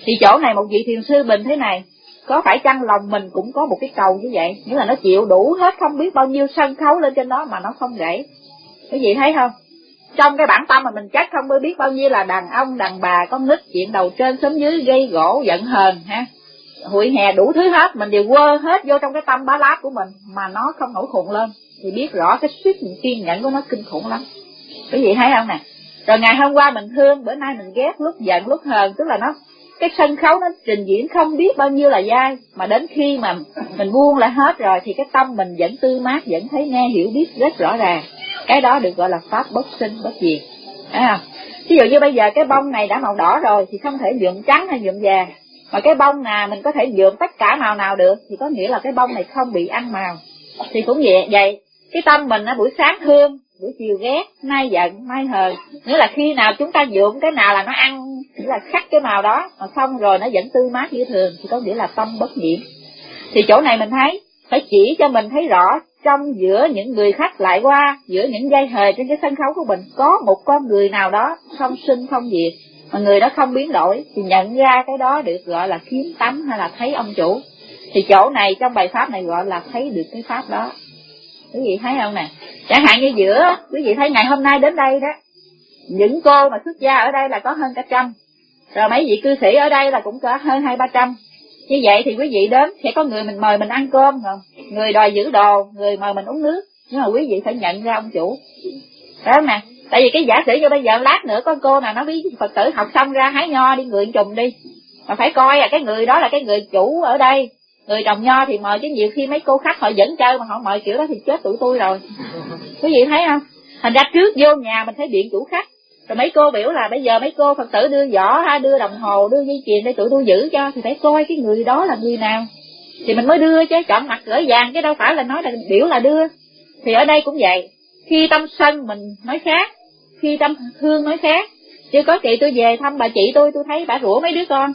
Speaker 1: Thì chỗ này một vị thiền sư bình thế này, có phải chăng lòng mình cũng có một cái cầu như vậy, nghĩa là nó chịu đủ hết không biết bao nhiêu sân khấu lên trên đó mà nó không gãy. Quý vị thấy không? Trong cái bản tâm mà mình chắc không biết bao nhiêu là đàn ông, đàn bà, con nít, chuyện đầu trên xóm dưới, gây gỗ, giận hờn ha, hụi hè đủ thứ hết, mình đều quơ hết vô trong cái tâm bá láp của mình mà nó không nổi khùng lên, thì biết rõ cái sức kiên nhẫn của nó kinh khủng lắm. Quý vị thấy không nè? Rồi ngày hôm qua mình thương, bữa nay mình ghét, lúc giận lúc hờn, tức là nó cái sân khấu nó trình diễn không biết bao nhiêu là dai, mà đến khi mà mình buông lại hết rồi thì cái tâm mình vẫn tươi mát, vẫn thấy nghe hiểu biết rất rõ ràng. Cái đó được gọi là pháp bất sinh bất diệt. Thấy không? Ví dụ như bây giờ cái bông này đã màu đỏ rồi thì không thể nhuộm trắng hay nhuộm vàng, mà cái bông nào mình có thể nhuộm tất cả màu nào được thì có nghĩa là cái bông này không bị ăn màu. Thì cũng vậy, vậy cái tâm mình á, buổi sáng thương, buổi chiều ghét, nay giận, mai hờn, nghĩa là khi nào chúng ta nhuộm cái nào là nó ăn, nghĩa là khắc cái màu đó, mà xong rồi nó vẫn tươi mát như thường, thì có nghĩa là tâm bất nhiễm. Thì chỗ này mình thấy phải chỉ cho mình thấy rõ, trong giữa những người khách lại qua, giữa những dây hề trên cái sân khấu của mình, có một con người nào đó không sinh không diệt, mà người đó không biến đổi, thì nhận ra cái đó được gọi là kiếm tánh hay là thấy ông chủ. Thì chỗ này trong bài pháp này gọi là thấy được cái pháp đó. Quý vị thấy không nè? Chẳng hạn như giữa, quý vị thấy ngày hôm nay đến đây đó, những cô mà xuất gia ở đây là có hơn cả trăm, rồi mấy vị cư sĩ ở đây là cũng có hơn hai ba trăm. Như vậy thì quý vị đến sẽ có người mình mời mình ăn cơm, không? Người đòi giữ đồ, người mời mình uống nước, nhưng mà quý vị phải nhận ra ông chủ. Đó nè, tại vì cái giả sử cho bây giờ lát nữa có cô nào nói với Phật tử học xong ra hái nho đi người trùng đi, mà phải coi là cái người đó là cái người chủ ở đây. Người trồng nho thì mời, chứ nhiều khi mấy cô khách họ dẫn chơi mà họ mời kiểu đó thì chết tụi tôi rồi. Quý vị thấy không? Thành ra trước vô nhà mình phải biện chủ khách. Rồi mấy cô biểu là bây giờ mấy cô Phật tử đưa giỏ ha, đưa đồng hồ, đưa dây chuyền để tụi tôi giữ cho, thì phải coi cái người đó là người nào thì mình mới đưa, chứ chọn mặt gửi vàng chứ đâu phải là nói là biểu là đưa. Thì ở đây cũng vậy, khi tâm sân mình nói khác, khi tâm thương nói khác. Chứ có chị tôi về thăm bà chị tôi, tôi thấy bà rủa mấy đứa con,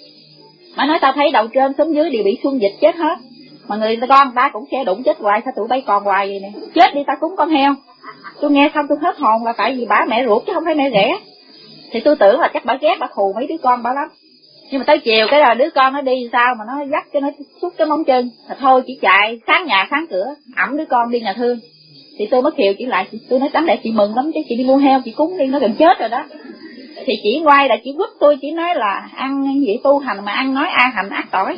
Speaker 1: mà nói tao thấy đầu trên xuống dưới đều bị xuân dịch chết hết, mà người con ta cũng sẽ đụng chết hoài, sao tụi bay còn hoài vậy nè, chết đi ta cúng con heo. Tôi nghe xong tôi hết hồn, là tại vì bà mẹ ruột chứ không phải mẹ ghẻ. Thì tôi tưởng là chắc bà ghét, bà thù mấy đứa con bà lắm. Nhưng mà tới chiều cái là đứa con nó đi sao mà nó dắt cho nó xúc cái móng chân, là thôi chỉ chạy sáng nhà sáng cửa ẵm đứa con đi nhà thương. Thì tôi mới khiều chị lại, tôi nói tấm để chị mừng lắm chứ, chị đi mua heo chị cúng đi, nó gần chết rồi đó. Thì chị quay là chị quýt tôi, chỉ nói là ăn gì tu hành mà ăn nói a hành ác tỏi.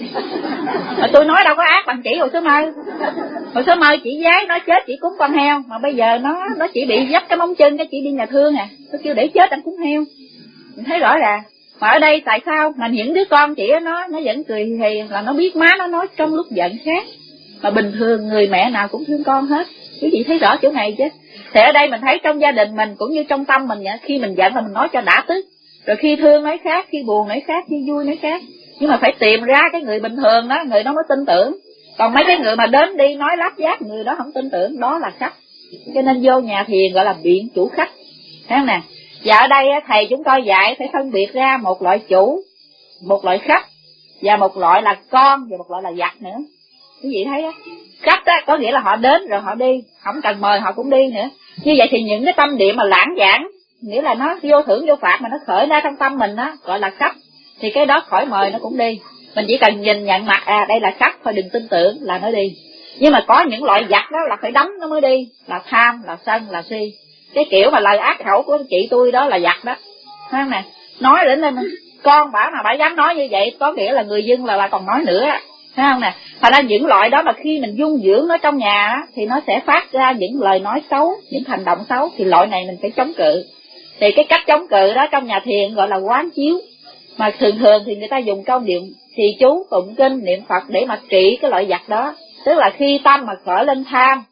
Speaker 1: Mà tôi nói đâu có ác bằng chị hồi sớm mơ. Hồi sớm mơ chị giái nói chết chị cúng con heo, mà bây giờ nó nó chỉ bị dắt cái móng chân cái chị đi nhà thương à, tôi kêu để chết anh cúng heo. Mình thấy rõ ràng. Mà ở đây tại sao mà những đứa con chị nó nó vẫn cười hiền, là nó biết má nó nói trong lúc giận khác, mà bình thường người mẹ nào cũng thương con hết. Quý vị thấy rõ chỗ này chứ. Thì ở đây mình thấy trong gia đình mình cũng như trong tâm mình vậy, khi mình giận là mình nói cho đã tức, rồi khi thương nói khác, khi buồn nói khác, khi vui nói khác. Nhưng mà phải tìm ra cái người bình thường đó, người đó mới tin tưởng. Còn mấy cái người mà đến đi nói láp giáp, người đó không tin tưởng, đó là khách. Cho nên vô nhà thiền gọi là biện chủ khách. Thấy không nè? Và ở đây thầy chúng tôi dạy phải phân biệt ra một loại chủ, một loại khách, và một loại là con, và một loại là giặc nữa. Quý vị thấy á, khách á có nghĩa là họ đến rồi họ đi, không cần mời họ cũng đi nữa. Như vậy thì những cái tâm địa mà lãng giảng, nghĩa là nó vô thưởng vô phạt mà nó khởi ra trong tâm mình á, gọi là khách. Thì cái đó khỏi mời nó cũng đi, mình chỉ cần nhìn nhận mặt, à đây là khách thôi, đừng tin tưởng là nó đi. Nhưng mà có những loại giặc đó là phải đấm nó mới đi, là tham, là sân, là si. Cái kiểu mà lời ác khẩu của chị tôi đó là giặc đó, thấy không nè? Nói đến lên con bả mà bả dám nói như vậy, có nghĩa là người dân là là còn nói nữa, thấy không nè? Thành ra những loại đó mà khi mình dung dưỡng nó trong nhà á, thì nó sẽ phát ra những lời nói xấu, những hành động xấu, thì loại này mình phải chống cự. Thì cái cách chống cự đó trong nhà thiền gọi là quán chiếu. Mà thường thường thì người ta dùng câu niệm trì chú, tụng kinh, niệm Phật để mà trị cái loại giặc đó. Tức là khi tâm mà khởi lên tham,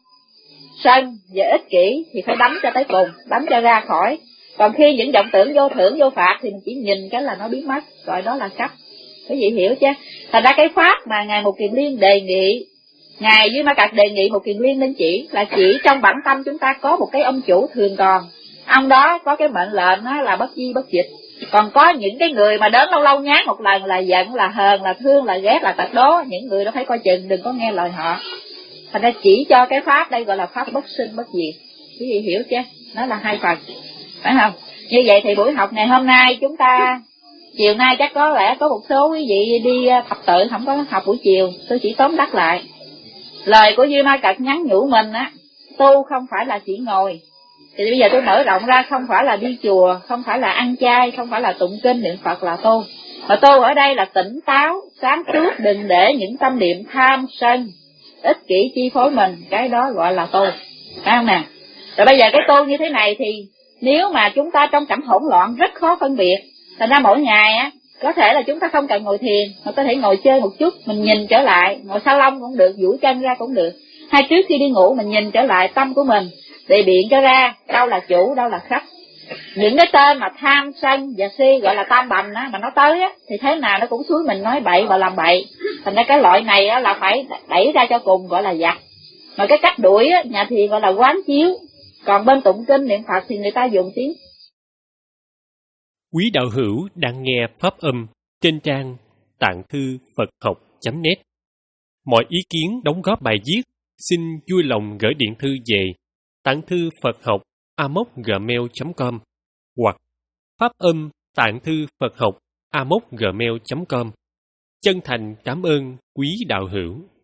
Speaker 1: sân và ích kỷ thì phải đánh cho tới cùng, đánh cho ra khỏi. Còn khi những vọng tưởng vô thưởng vô phạt thì mình chỉ nhìn cái là nó biến mất, gọi đó là khách. Quý vị hiểu chứ? Thành ra cái pháp mà Ngài Một Kiền Liên đề nghị, Ngài với Ma Cật đề nghị Một Kiền Liên nên chỉ là chỉ trong bản tâm chúng ta có một cái ông chủ thường còn. Ông đó có cái mệnh lệnh đó là bất di bất dịch. Còn có những cái người mà đến lâu lâu nhát một lần là giận, là hờn, là thương, là ghét, là tật đố, những người đó phải coi chừng, đừng có nghe lời họ. Thành ra chỉ cho cái pháp đây gọi là pháp bất sinh bất diệt. Quý vị hiểu chứ? Nó là hai phần, phải không? Như vậy thì buổi học ngày hôm nay chúng ta Chiều nay chắc có lẽ có một số quý vị đi thập tự không có học buổi chiều, tôi chỉ tóm tắt lại. Lời của Duy Ma Cật nhắn nhủ mình á, tu không phải là chỉ ngồi. Thì bây giờ tôi mở rộng ra, không phải là đi chùa, không phải là ăn chay, không phải là tụng kinh niệm Phật là tu. Mà tu ở đây là tỉnh táo, sáng suốt, đừng để những tâm niệm tham sân, ích kỷ chi phối mình, cái đó gọi là tu. Phải không nè? Rồi bây giờ cái tu như thế này thì nếu mà chúng ta trong cảnh hỗn loạn rất khó phân biệt. Thành ra mỗi ngày á, có thể là chúng ta không cần ngồi thiền, mà có thể ngồi chơi một chút, mình nhìn trở lại, ngồi sa lông cũng được, duỗi chân ra cũng được. Hay trước khi đi ngủ mình nhìn trở lại tâm của mình, để biện cho ra đâu là chủ, đâu là khách. Những cái tên mà tham sân và si gọi là tam bành á, mà nó tới á, thì thế nào nó cũng xúi mình nói bậy và làm bậy. Thành ra cái loại này á là phải đẩy ra cho cùng, gọi là giặc. Mà cái cách đuổi á, nhà thiền gọi là quán chiếu. Còn bên tụng kinh niệm Phật thì người ta dùng tiếng.
Speaker 2: Quý đạo hữu đang nghe pháp âm trên trang tạng thư Phật học chấm net. Mọi ý kiến đóng góp bài viết xin vui lòng gửi điện thư về tạng thư Phật học a m o c gmail chấm com hoặc pháp âm tạng thư Phật học a m o c gmail chấm com. Chân thành cảm ơn quý đạo hữu.